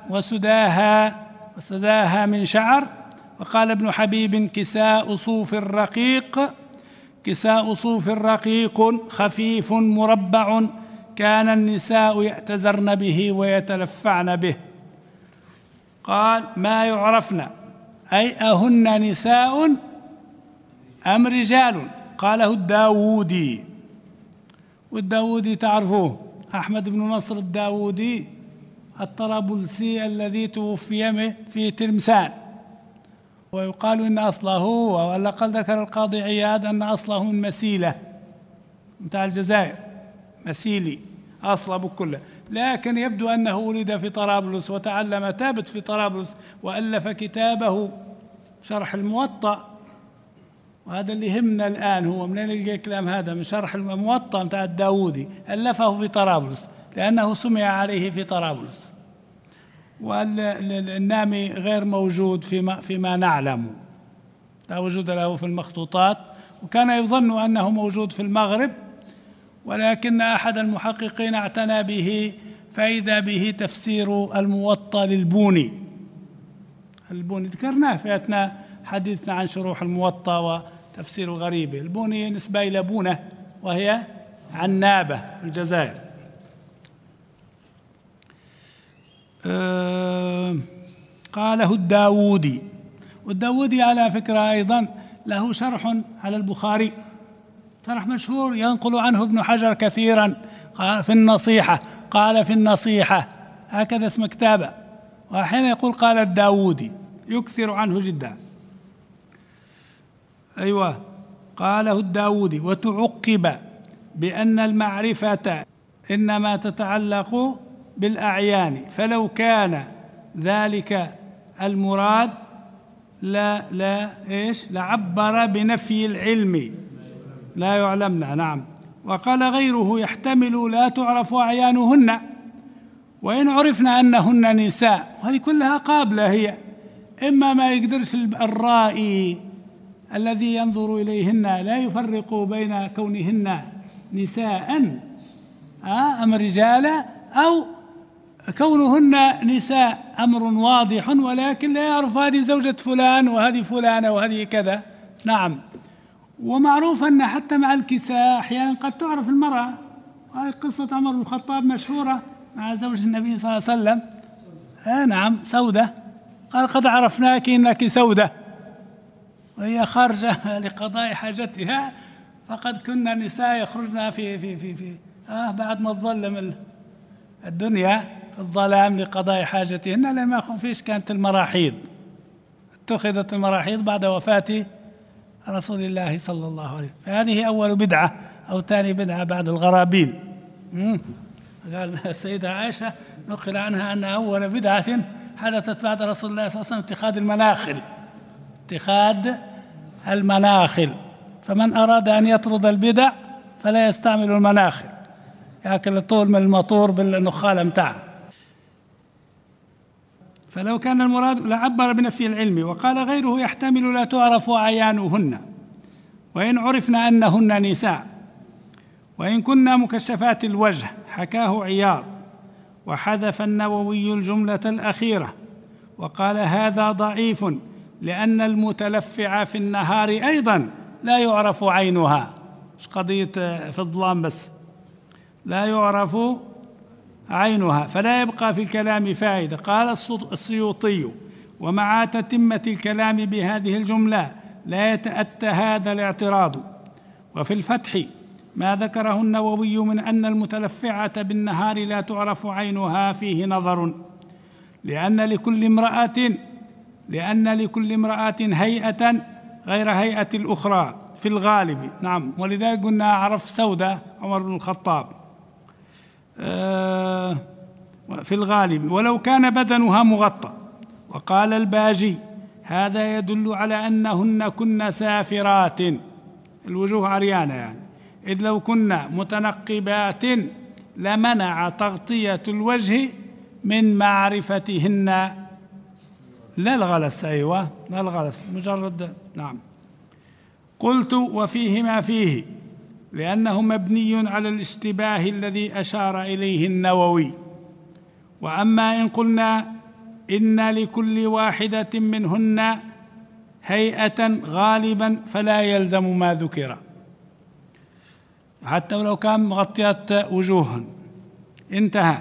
وسداها من شعر. وقال ابن حبيب كساء صوف رقيق، كساء صوف رقيق خفيف مربع، كان النساء يأتزرن به ويتلفعن به. قال ما يعرفن أي أهن نساء أم رجال؟ قاله الداودي، والداودي تعرفوه أحمد بن نصر الداودي الطرابلسي الذي توفي في تلمسان، ويقال إن أصله، ولقد ذكر القاضي عياد أن أصله من مسيلة متاع الجزائر، مسيلي أصله بكله، لكن يبدو أنه ولد في طرابلس وتعلم تابت في طرابلس، وألف كتابه شرح الموطأ. وهذا اللي يهمنا الآن، هو منين يلقى الكلام هذا؟ من شرح الموطأ متاع الداودي، ألفه في طرابلس لأنه سمع عليه في طرابلس، والنامي غير موجود فيما نعلم، لا وجود له في المخطوطات، وكان يظن أنه موجود في المغرب، ولكن أحد المحققين اعتنى به فإذا به تفسير الموطأ للبوني. البوني ذكرناه في أثناء حديثنا عن شروح الموطأ وتفسير غريبه. البوني نسبة إلى بونة وهي عنابة في الجزائر. قاله الداودي، والداودي على فكرة أيضا له شرح على البخاري، شرح مشهور ينقل عنه ابن حجر كثيرا، قال في النصيحة، قال في النصيحة، هكذا اسم كتابه، وأحيانا يقول قال الداودي، يكثر عنه جدا. أيوة قاله الداودي. وتعقب بأن المعرفة إنما تتعلق بالأعيان، فلو كان ذلك المراد لعبر بنفي العلم، لا يعلمنا نعم. وقال غيره يحتمل لا تعرف أعيانهن، وإن عرفنا أنهن نساء، وهذه كلها قابلة هي، إما ما يقدرش الرائي الذي ينظر إليهن لا يفرق بين كونهن نساء أم رجالا، أو كونهن نساء أمر واضح ولكن لا يعرف هذه زوجة فلان وهذه فلانة وهذه كذا نعم. ومعروف أن حتى مع الكساء أحيانا قد تعرف المرأة، وهذه قصة عمر بن الخطاب مشهورة مع زوج النبي صلى الله عليه وسلم، نعم سودة، قال قد عرفناك إنك سودة، وهي خارجة لقضاء حاجتها، فقد كنا النساء يخرجن في بعد ما تظلم الدنيا في الظلام لقضاء حاجتهن، لما فيش كانت المراحيض، اتخذت المراحيض بعد وفاة رسول الله صلى الله عليه وسلم. فهذه أول بدعة أو ثاني بدعة بعد الغرابيل. قال السيدة عائشة نقل عنها أن أول بدعة حدثت بعد رسول الله صلى الله عليه وسلم اتخاذ المناخل. فمن أراد أن يطرد البدع فلا يستعمل المناخل، يأكل الطول من المطور بالنخالة متاعه. فلو كان المراد لعبر بنفي العلم. وقال غيره يحتمل لا تعرف أعيانهن وإن عرفنا أنهن نساء وإن كنا مكشفات الوجه، حكاه عياض. وحذف النووي الجملة الأخيرة وقال هذا ضعيف لأن المتلفع في النهار أيضا لا يعرف عينها، مش قضية في الظلام بس، لا يعرف عينها فلا يبقى في الكلام فائدة. قال السيوطي ومع تتمة الكلام بهذه الجملة لا يتأتى هذا الاعتراض. وفي الفتح ما ذكره النووي من أن المتلفعة بالنهار لا تعرف عينها فيه نظر، لأن لكل امرأة هيئة غير هيئة الأخرى في الغالب. نعم، ولذلك قلنا عرف سودة عمر بن الخطاب في الغالب ولو كان بدنها مغطى. وقال الباجي هذا يدل على أنهن كن سافرات، الوجوه عريانة يعني، إذ لو كنا متنقبات لمنع تغطية الوجه من معرفتهن لا الغلس. أيوة لا الغلس مجرد. نعم. قلت وفيه ما فيه لأنه مبني على الاشتباه الذي أشار إليه النووي. وأما إن قلنا إن لكل واحدة منهن هيئة غالبا فلا يلزم ما ذكر، حتى ولو كان مغطيات وجوهن. انتهى.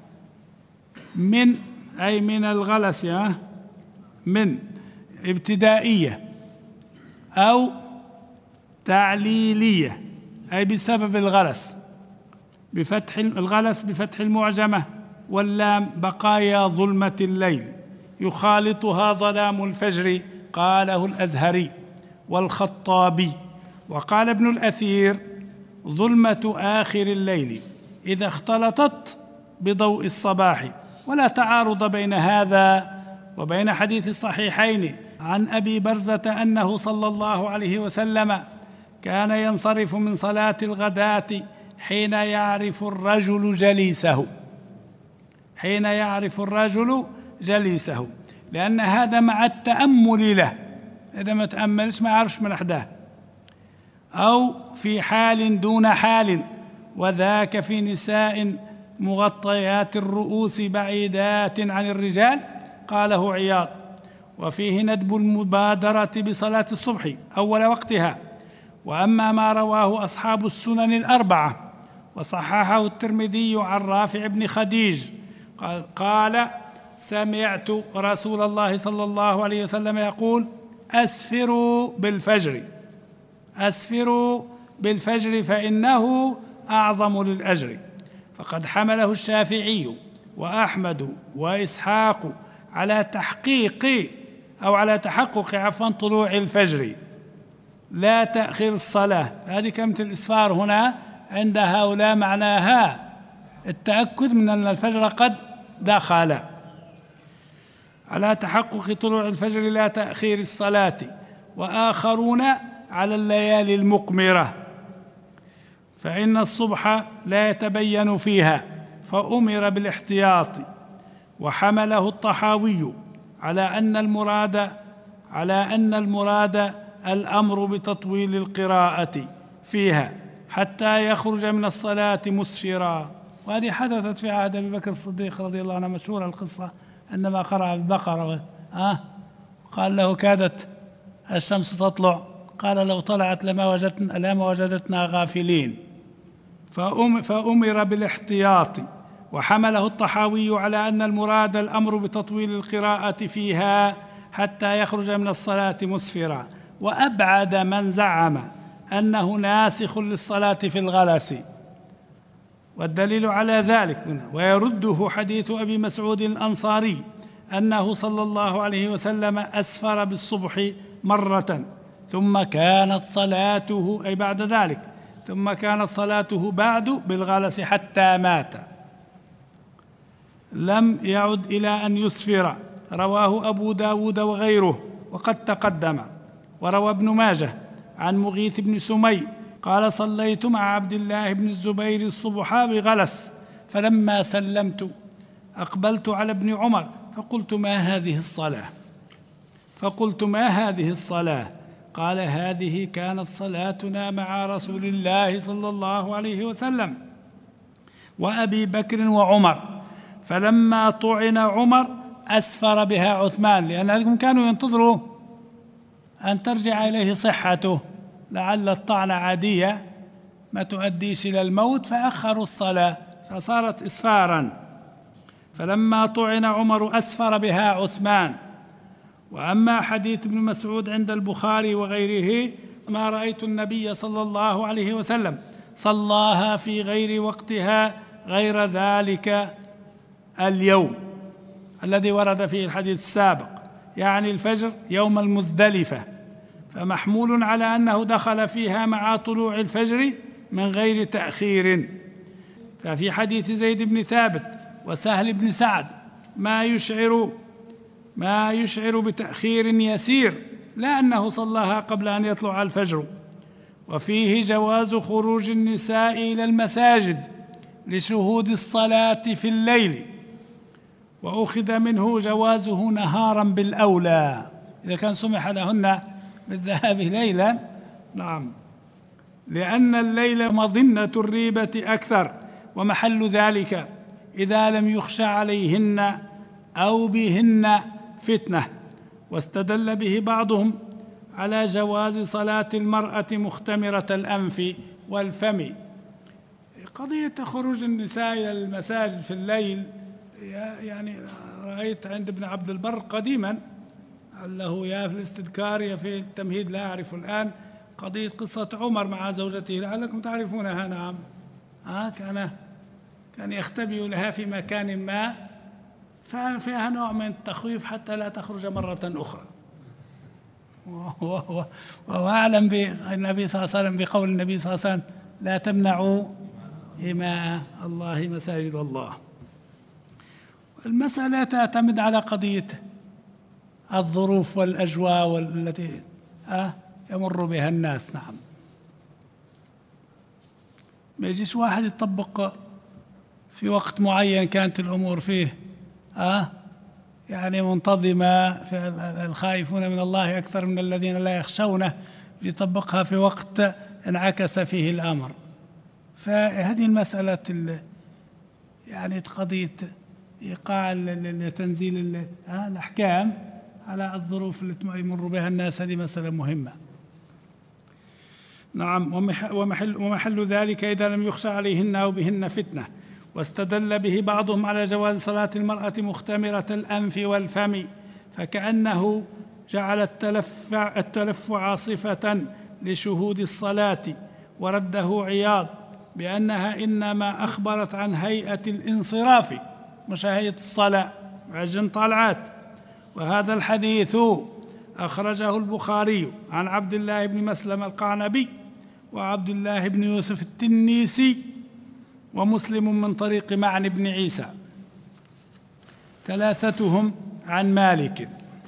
من أي من الغلس، من ابتدائية أو تعليلية أي بسبب الغلس، بفتح الغلس بفتح المعجمة واللام بقايا ظلمة الليل يخالطها ظلام الفجر، قاله الأزهري والخطابي. وقال ابن الأثير ظلمة آخر الليل إذا اختلطت بضوء الصباح. ولا تعارض بين هذا وبين حديث الصحيحين عن أبي برزة أنه صلى الله عليه وسلم كان ينصرف من صلاة الغداة حين يعرف الرجل جليسه، لأن هذا مع التأمل له، إذا ما تأملش ما يعرفش من أحداه، أو في حال دون حال، وذاك في نساء مغطيات الرؤوس بعيدات عن الرجال، قاله عياض. وفيه ندب المبادرة بصلاة الصبح أول وقتها. وأما ما رواه أصحاب السنن الأربعة وصححه الترمذي عن رافع بن خديج قال سمعت رسول الله صلى الله عليه وسلم يقول أسفروا بالفجر فإنه أعظم للأجر. فقد حمله الشافعي وأحمد وإسحاق على تحقق طلوع الفجر لا تأخير الصلاة. هذه كلمة الإسفار هنا عند هؤلاء معناها التأكد من أن الفجر قد دخل، على تحقق طلوع الفجر لا تأخير الصلاة. وآخرون على الليالي المقمرة فإن الصبح لا يتبين فيها، فأمر بالاحتياط. وحمله الطحاوي على أن المراد الأمر بتطويل القراءة فيها حتى يخرج من الصلاة مسفرا. وهذه حدثت في عهد أبي بكر الصديق رضي الله عنه، مشهورة القصة، عندما قرأ البقرة قال له كادت الشمس تطلع، قال لو طلعت لما وجدتنا غافلين، فأمر بالاحتياط. وحمله الطحاوي على أن المراد الأمر بتطويل القراءة فيها حتى يخرج من الصلاة مسفرا. وأبعد من زعم أنه ناسخ للصلاة في الغلس، والدليل على ذلك ويرده حديث أبي مسعود الأنصاري أنه صلى الله عليه وسلم أسفر بالصبح مرة ثم كانت صلاته أي بعد ذلك، ثم كانت صلاته بعد بالغلس حتى مات، لم يعد إلى أن يسفر. رواه أبو داود وغيره وقد تقدم. وروى ابن ماجه عن مغيث بن سمي قال: صليت مع عبد الله بن الزبير الصبح بغلس، فلما سلمت أقبلت على ابن عمر فقلت: ما هذه الصلاة؟ قال: هذه كانت صلاتنا مع رسول الله صلى الله عليه وسلم وأبي بكر وعمر، فلما طعن عمر أسفر بها عثمان، لأنهم كانوا ينتظروا أن ترجع إليه صحته، لعل الطعنة عادية ما تؤديش إلى الموت، فأخروا الصلاة فصارت إسفاراً. فلما طعن عمر أسفر بها عثمان. وأما حديث ابن مسعود عند البخاري وغيره: ما رأيت النبي صلى الله عليه وسلم صلاها في غير وقتها غير ذلك اليوم الذي ورد فيه الحديث السابق، يعني الفجر يوم المزدلفة، فمحمول على أنه دخل فيها مع طلوع الفجر من غير تأخير. ففي حديث زيد بن ثابت وسهل بن سعد ما يشعر بتأخير يسير، لا أنه صلاها قبل أن يطلع الفجر. وفيه جواز خروج النساء إلى المساجد لشهود الصلاة في الليل، وأخذ منه جوازه نهارا بالأولى إذا كان سمح لهن بالذهاب ليلا. نعم، لأن الليل مظنة الريبة أكثر، ومحل ذلك إذا لم يخش عليهن أو بهن فتنة. واستدل به بعضهم على جواز صلاة المرأة مختمرة الأنف والفم. قضية خروج النساء إلى المساجد في الليل، يعني رأيت عند ابن عبد البر قديما، له يا في الاستذكار يا في التمهيد لا أعرف الآن، قضية قصة عمر مع زوجته لعلكم تعرفونها. نعم، كان يختبئ لها في مكان ما، فيها نوع من التخويف حتى لا تخرج مرة أخرى. وهو أعلم بالنبي صلى الله عليه وسلم بقول النبي صلى الله عليه وسلم: لا تمنعوا إماء الله مساجد الله. المسألة تعتمد على قضية الظروف والأجواء التي يمر بها الناس. نعم، ما يجيش واحد يطبق في وقت معين كانت الأمور فيه يعني منتظمة، الخائفون من الله أكثر من الذين لا يخشونه، يطبقها في وقت انعكس فيه الأمر. فهذه المسألة يعني قضية إيقاع تنزيل الأحكام على الظروف التي يمر بها الناس، هذه مسألة مهمة. نعم، ومحل ذلك إذا لم يخشى عليهن أو بهن فتنة. واستدل به بعضهم على جواز صلاة المرأة مختمرة الأنف والفم، فكأنه جعل التلفع صفة لشهود الصلاة. ورده عياض بأنها إنما أخبرت عن هيئة الانصراف مش هيئة الصلاة، عجن طالعات. وهذا الحديث أخرجه البخاري عن عبد الله بن مسلم القعنبي وعبد الله بن يوسف التنيسي، ومسلم من طريق معن بن عيسى، ثلاثتهم عن مالك.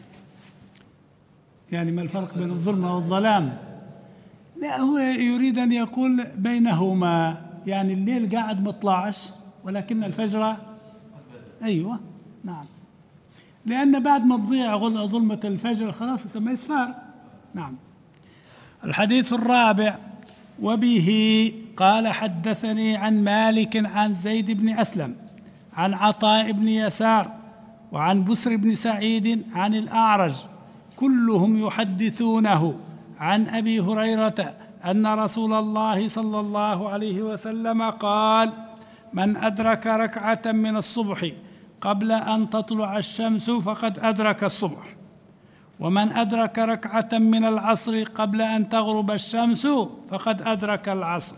يعني ما الفرق بين الظلمة والظلام؟ لا، هو يريد أن يقول بينهما، يعني الليل قاعد مطلعش ولكن الفجر أيوة. نعم، لأن بعد ما تضيع ظلمة الفجر خلاص يسمى إسفار. نعم. الحديث الرابع: وبه قال حدثني عن مالك عن زيد بن أسلم عن عطاء بن يسار وعن بسر بن سعيد عن الأعرج، كلهم يحدثونه عن أبي هريرة أن رسول الله صلى الله عليه وسلم قال: من أدرك ركعة من الصبح قبل أن تطلع الشمس فقد أدرك الصبح، ومن أدرك ركعة من العصر قبل أن تغرب الشمس فقد أدرك العصر.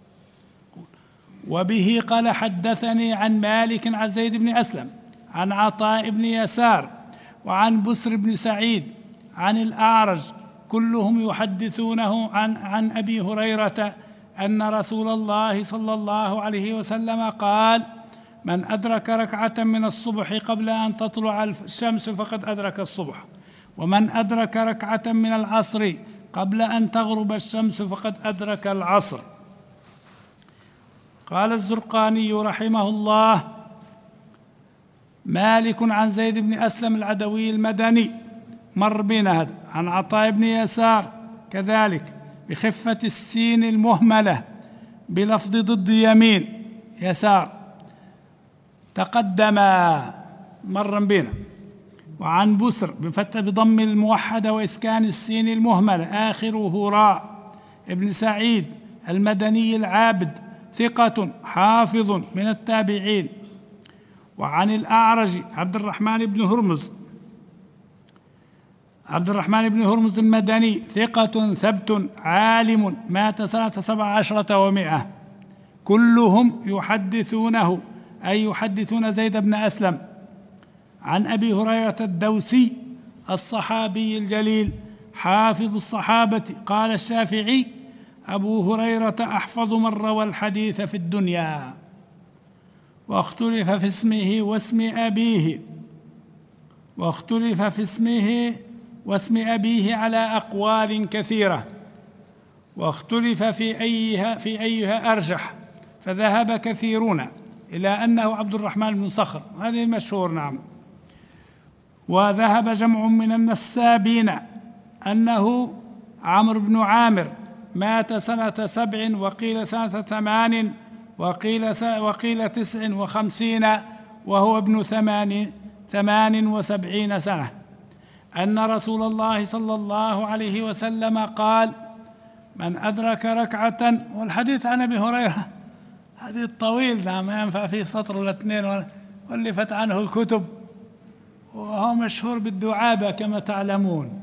وبه قال حدثني عن مالك عن زيد بن أسلم عن عطاء بن يسار وعن بسر بن سعيد عن الأعرج، كلهم يحدثونه عن أبي هريرة أن رسول الله صلى الله عليه وسلم قال: من أدرك ركعة من الصبح قبل أن تطلع الشمس فقد أدرك الصبح، ومن أدرك ركعة من العصر قبل أن تغرب الشمس فقد أدرك العصر. قال الزرقاني رحمه الله: مالك عن زيد بن أسلم العدوي المدني، مر بنا هذا، عن عطاء بن يسار كذلك بخفة السين المهملة بلفظ ضد يمين يسار، تقدم مر بنا. وعن بسر بفتح بضم الموحدة وإسكان السين المهملة آخره راء، ابن سعيد المدني العابد ثقة حافظ من التابعين. وعن الأعرج عبد الرحمن بن هرمز المدني ثقة ثبت عالم، مات سنة 17 و100. كلهم يحدثونه، أي يحدثون زيد بن أسلم عن أبي هريرة الدوسي الصحابي الجليل حافظ الصحابة. قال الشافعي: أبو هريرة أحفظ من روى الحديث في الدنيا. واختلف في اسمه واسم أبيه على أقوال كثيرة، واختلف في أيها أرجح، فذهب كثيرون إلى أنه عبد الرحمن بن صخر، هذه مشهور نعم. وذهب جمع من النسابين أنه عمرو بن عامر، مات سنة 7 وقيل سنة 8 وقيل 59 وهو ابن 78 سنة. أن رسول الله صلى الله عليه وسلم قال: من أدرك ركعة، والحديث عن أبي هريرة حديث طويل نعم، ما ينفع فيه سطر ولا 2، واللفت عنه الكتب، وهو مشهور بالدعابة كما تعلمون.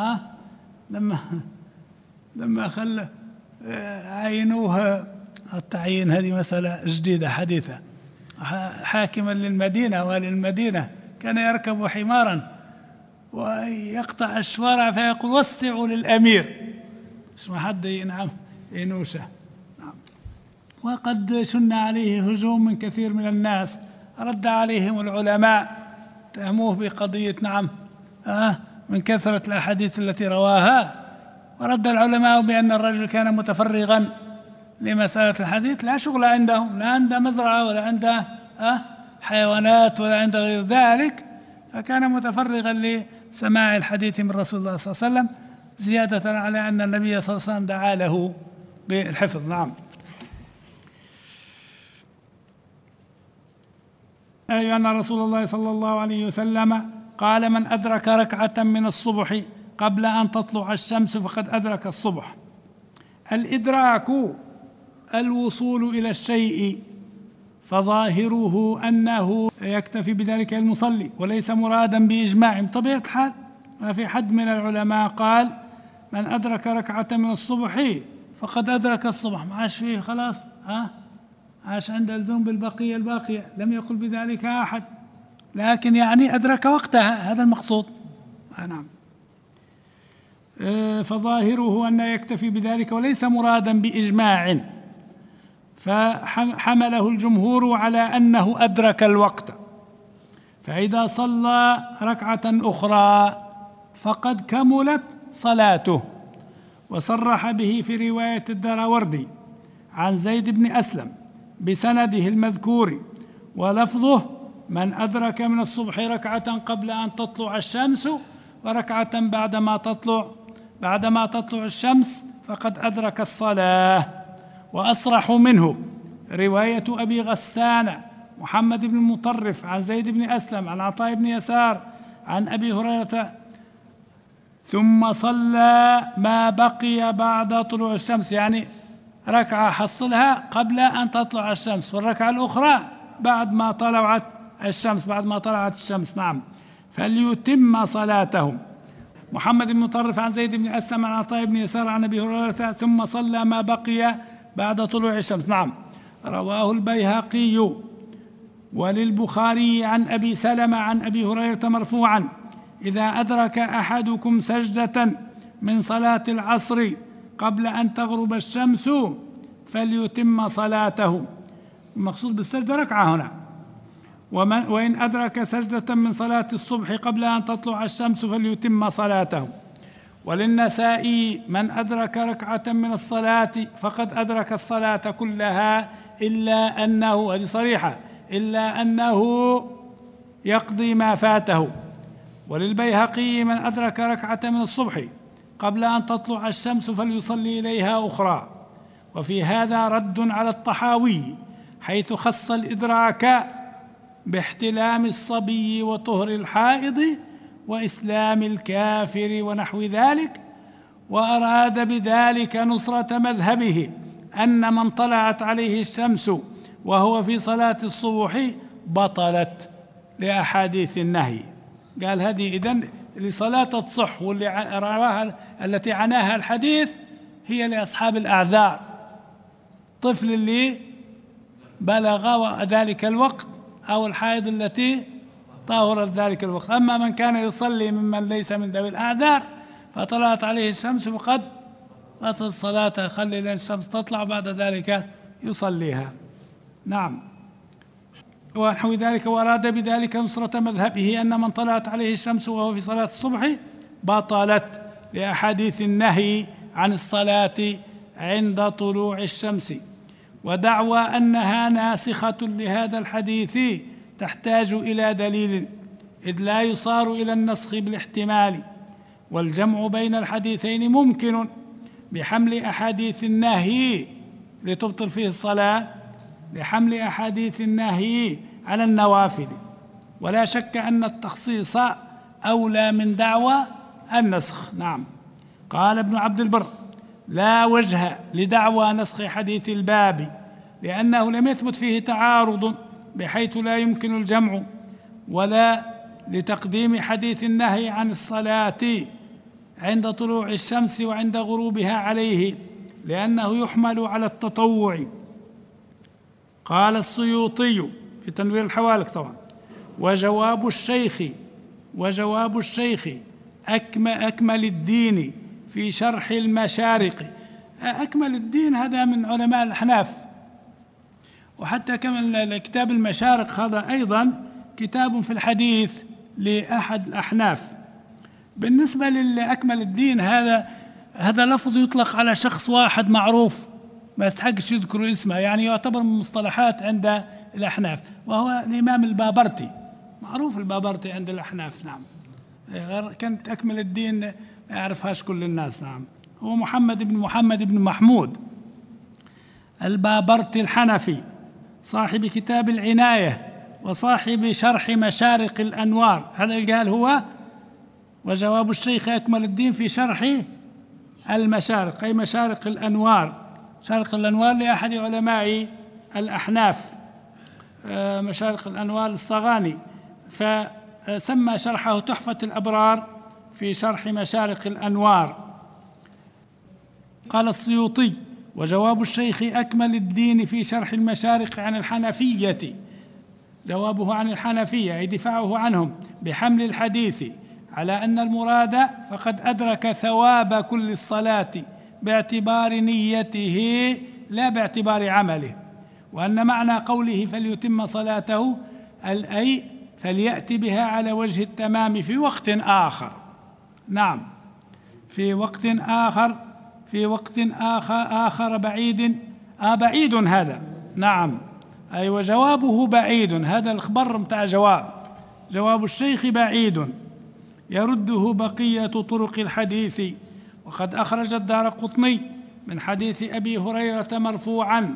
لما خلى عينوها التعيين، هذه مسألة جديدة حديثة، حاكما للمدينة وللمدينة كان يركب حمارا ويقطع الشوارع فيقول: وسعوا للأمير، مش ما حد نعم ينوشه نعم. وقد شن عليه هجوم من كثير من الناس، رد عليهم العلماء، اتهموه بقضية نعم من كثرة الأحاديث التي رواها، ورد العلماء بأن الرجل كان متفرغا لمسألة الحديث، لا شغل عندهم، لا عنده مزرعة ولا عنده حيوانات ولا عنده غير ذلك، فكان متفرغا لسماع الحديث من رسول الله صلى الله عليه وسلم، زيادة على أن النبي صلى الله عليه وسلم دعا له بالحفظ نعم. أي أن رسول الله صلى الله عليه وسلم قال: من أدرك ركعة من الصبح قبل أن تطلع الشمس فقد أدرك الصبح. الإدراك الوصول إلى الشيء، فظاهره أنه يكتفي بذلك المصلي وليس مرادا بإجماع. بطبيعة الحال ما في حد من العلماء قال من أدرك ركعة من الصبح فقد أدرك الصبح، ما عاش فيه خلاص عاش عند الزوم بالبقية الباقية، لم يقل بذلك أحد، لكن يعني أدرك وقتها، هذا المقصود نعم. فظاهره أن يكتفي بذلك وليس مرادا بإجماع، فحمله الجمهور على أنه أدرك الوقت. فإذا صلى ركعة أخرى فقد كملت صلاته. وصرح به في رواية الدراوردي عن زيد بن أسلم بسنده المذكور، ولفظه: من أدرك من الصبح ركعة قبل أن تطلع الشمس وركعة بعدما تطلع الشمس فقد أدرك الصلاة. وأصرح منه رواية أبي غسان محمد بن المطرف عن زيد بن أسلم عن عطاء بن يسار عن أبي هريرة: ثم صلى ما بقي بعد طلوع الشمس، يعني ركعة حصلها قبل أن تطلع الشمس، والركعة الأخرى بعد ما طلعت الشمس نعم، فليتم صلاتهم. محمد بن مطرف عن زيد بن أسلم عن عطاء بن يسار عن أبي هريرة: ثم صلى ما بقي بعد طلوع الشمس نعم. رواه البيهقي وللبخاري عن أبي سلمة عن أبي هريرة مرفوعا: إذا أدرك أحدكم سجدة من صلاة العصر قبل أن تغرب الشمس فليتم صلاته. المقصود بالسجدة ركعة هنا. وإن أدرك سجدة من صلاة الصبح قبل أن تطلع الشمس فليتم صلاته. وللنسائي: من أدرك ركعة من الصلاة فقد أدرك الصلاة كلها إلا أنه، هذه صريحة، إلا أنه يقضي ما فاته. وللبيهقي: من أدرك ركعة من الصبح قبل أن تطلع الشمس فليصلي إليها أخرى. وفي هذا رد على الطحاوي حيث خص الإدراك باحتلام الصبي وطهر الحائض وإسلام الكافر ونحو ذلك، وأراد بذلك نصرة مذهبه أن من طلعت عليه الشمس وهو في صلاة الصبح بطلت لأحاديث النهي. قال هذه إذن لصلاة تصح، واللي رواها التي عناها الحديث هي لأصحاب الأعذار، طفل اللي بلغ ذلك الوقت أو الحائض التي طهرت ذلك الوقت. أما من كان يصلي ممن ليس من ذوي الأعذار فطلعت عليه الشمس فقد بطلت الصلاة، خلي لين الشمس تطلع بعد ذلك يصليها. نعم. ونحو ذلك. وأراد بذلك نصرة مذهبه أن من طلعت عليه الشمس وهو في صلاة الصبح بطلت لأحاديث النهي عن الصلاة عند طلوع الشمس. ودعوى أنها ناسخة لهذا الحديث تحتاج إلى دليل، إذ لا يصار إلى النسخ بالاحتمال، والجمع بين الحديثين ممكن بحمل أحاديث النهي لتبطل فيه الصلاة، بحمل أحاديث النهي على النوافل. ولا شك أن التخصيص أولى من دعوى النسخ. نعم. قال ابن عبد البر: لا وجه لدعوى نسخ حديث الباب، لأنه لم يثبت فيه تعارض بحيث لا يمكن الجمع، ولا لتقديم حديث النهي عن الصلاة عند طلوع الشمس وعند غروبها عليه، لأنه يحمل على التطوع. قال السيوطي في تنوير الحوالك طبعا: وجواب الشيخ أكمل الدين في شرح المشارق. أكمل الدين هذا من علماء الأحناف، وحتى كمان كتاب المشارق هذا أيضا كتاب في الحديث لأحد الأحناف. بالنسبة لأكمل الدين هذا لفظ يطلق على شخص واحد معروف ما يستحقش يذكر اسمه، يعني يعتبر من المصطلحات عند الأحناف، وهو الإمام البابرتي، معروف البابرتي عند الأحناف. نعم. كانت أكمل الدين ما يعرفهاش كل الناس. نعم. هو محمد بن محمود البابرتي الحنفي، صاحب كتاب العناية وصاحب شرح مشارق الأنوار. هذا اللي قال هو وجواب الشيخ أكمل الدين في شرح المشارق، أي مشارق الأنوار. مشارق الأنوار لأحد علماء الأحناف، مشارق الأنوار الصغاني، فسمى شرحه تحفة الأبرار في شرح مشارق الأنوار. قال السيوطي: وجواب الشيخ أكمل الدين في شرح المشارق عن الحنفية، جوابه عن الحنفية أي دفاعه عنهم بحمل الحديث على أن المراد فقد أدرك ثواب كل الصلاة باعتبار نيته لا باعتبار عمله، وأن معنى قوله فليتم صلاته أي فليأتي بها على وجه التمام في وقت آخر. نعم، في وقت آخر بعيد. بعيد هذا. نعم، أي وجوابه بعيد، هذا الخبر متاع جواب الشيخ بعيد يرده بقية طرق الحديث. وقد أخرج الدارقطني من حديث أبي هريرة مرفوعا: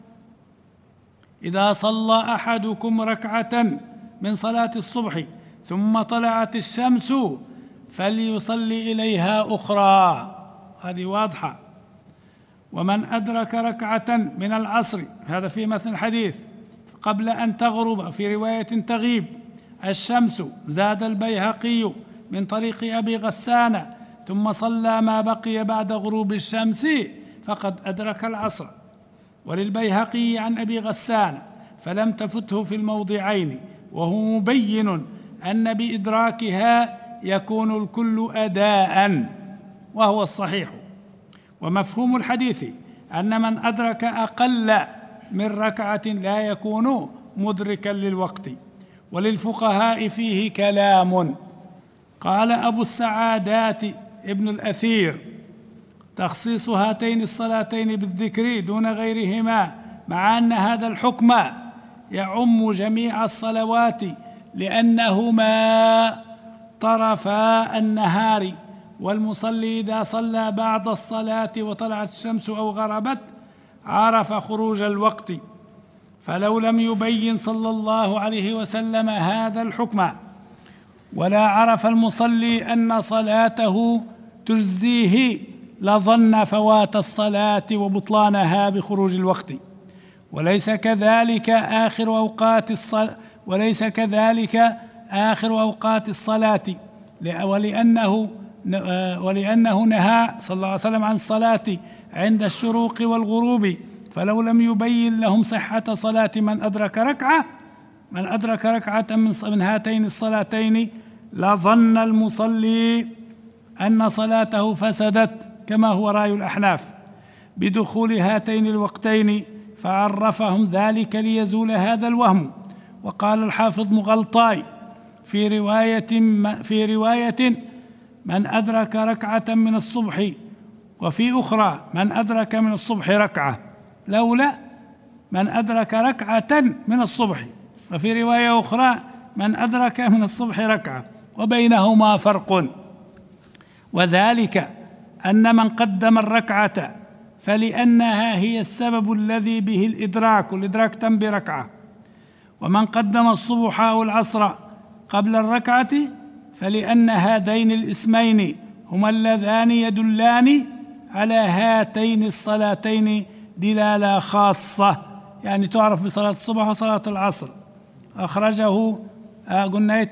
إذا صلى أحدكم ركعة من صلاة الصبح ثم طلعت الشمس فليصلي إليها أخرى. هذه واضحة. ومن أدرك ركعة من العصر، هذا في مثل الحديث، قبل أن تغرب، في رواية تغيب الشمس، زاد البيهقي من طريق أبي غسان، ثم صلى ما بقي بعد غروب الشمس فقد أدرك العصر. وللبيهقي عن أبي غسان فلم تفته في الموضعين، وهو مبين أن بإدراكها يكون الكل أداءً. وهو الصحيح. ومفهوم الحديث أن من أدرك أقل من ركعة لا يكون مدركا للوقت. وللفقهاء فيه كلام. قال أبو السعادات ابن الأثير: تخصيص هاتين الصلاتين بالذكر دون غيرهما، مع أن هذا الحكم يعم جميع الصلوات، لأنهما طرفا النهار، والمصلي إذا صلى بعد الصلاة وطلعت الشمس أو غربت عرف خروج الوقت. فلو لم يبين صلى الله عليه وسلم هذا الحكم ولا عرف المصلي أن صلاته تجزيه لظن فوات الصلاة وبطلانها بخروج الوقت. وليس كذلك آخر أوقات الصلاة، ولأنه نهى صلى الله عليه وسلم عن الصلاة عند الشروق والغروب. فلو لم يبين لهم صحة صلاة من أدرك ركعة من هاتين الصلاتين لظن المصلي أن صلاته فسدت، كما هو رأي الأحناف، بدخول هاتين الوقتين، فعرفهم ذلك ليزول هذا الوهم. وقال الحافظ مغلطاي في رواية من أدرك ركعة من الصبح، وفي أخرى من أدرك من الصبح ركعة، لولا من أدرك ركعة من الصبح، وفي رواية أخرى من أدرك من الصبح ركعة، وبينهما فرق. وذلك أن من قدم الركعة فلأنها هي السبب الذي به الإدراك تم بركعة، ومن قدم الصبح أو العصر قبل الركعة فلأن هذين الاسمين هما اللذان يدلان على هاتين الصلاتين دلالة خاصة، يعني تعرف بصلاة الصبح وصلاة العصر. أخرجه قلنا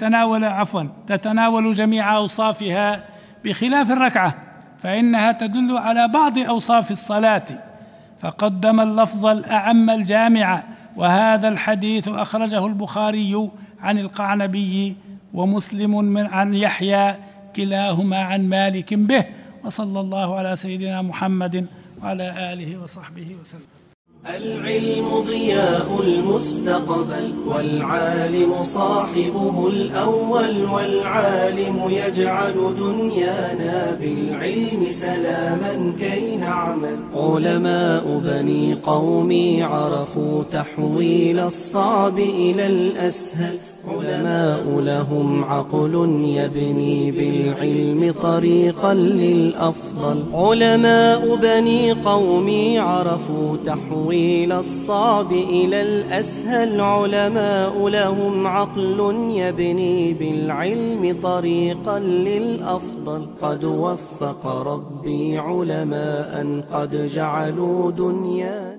تتناول جميع أوصافها بخلاف الركعة، فإنها تدل على بعض أوصاف الصلاة، فقدم اللفظ الأعم الجامع. وهذا الحديث أخرجه البخاري عن القعنبي ومسلم عن يحيى، كلاهما عن مالك به. وصلى الله على سيدنا محمد وعلى آله وصحبه وسلم. العلم ضياء المستقبل، والعالم صاحبه الأول، والعالم يجعل دنيانا بالعلم سلاما كي نعمل. علماء بني قومي عرفوا تحويل الصعب إلى الأسهل، علماء لهم عقل يبني بالعلم طريقا للأفضل. علماء بني قومي عرفوا تحويل الصعب إلى الأسهل، علماء لهم عقل يبني بالعلم طريقا للأفضل. قد وفق ربي علماء قد جعلوا دنيا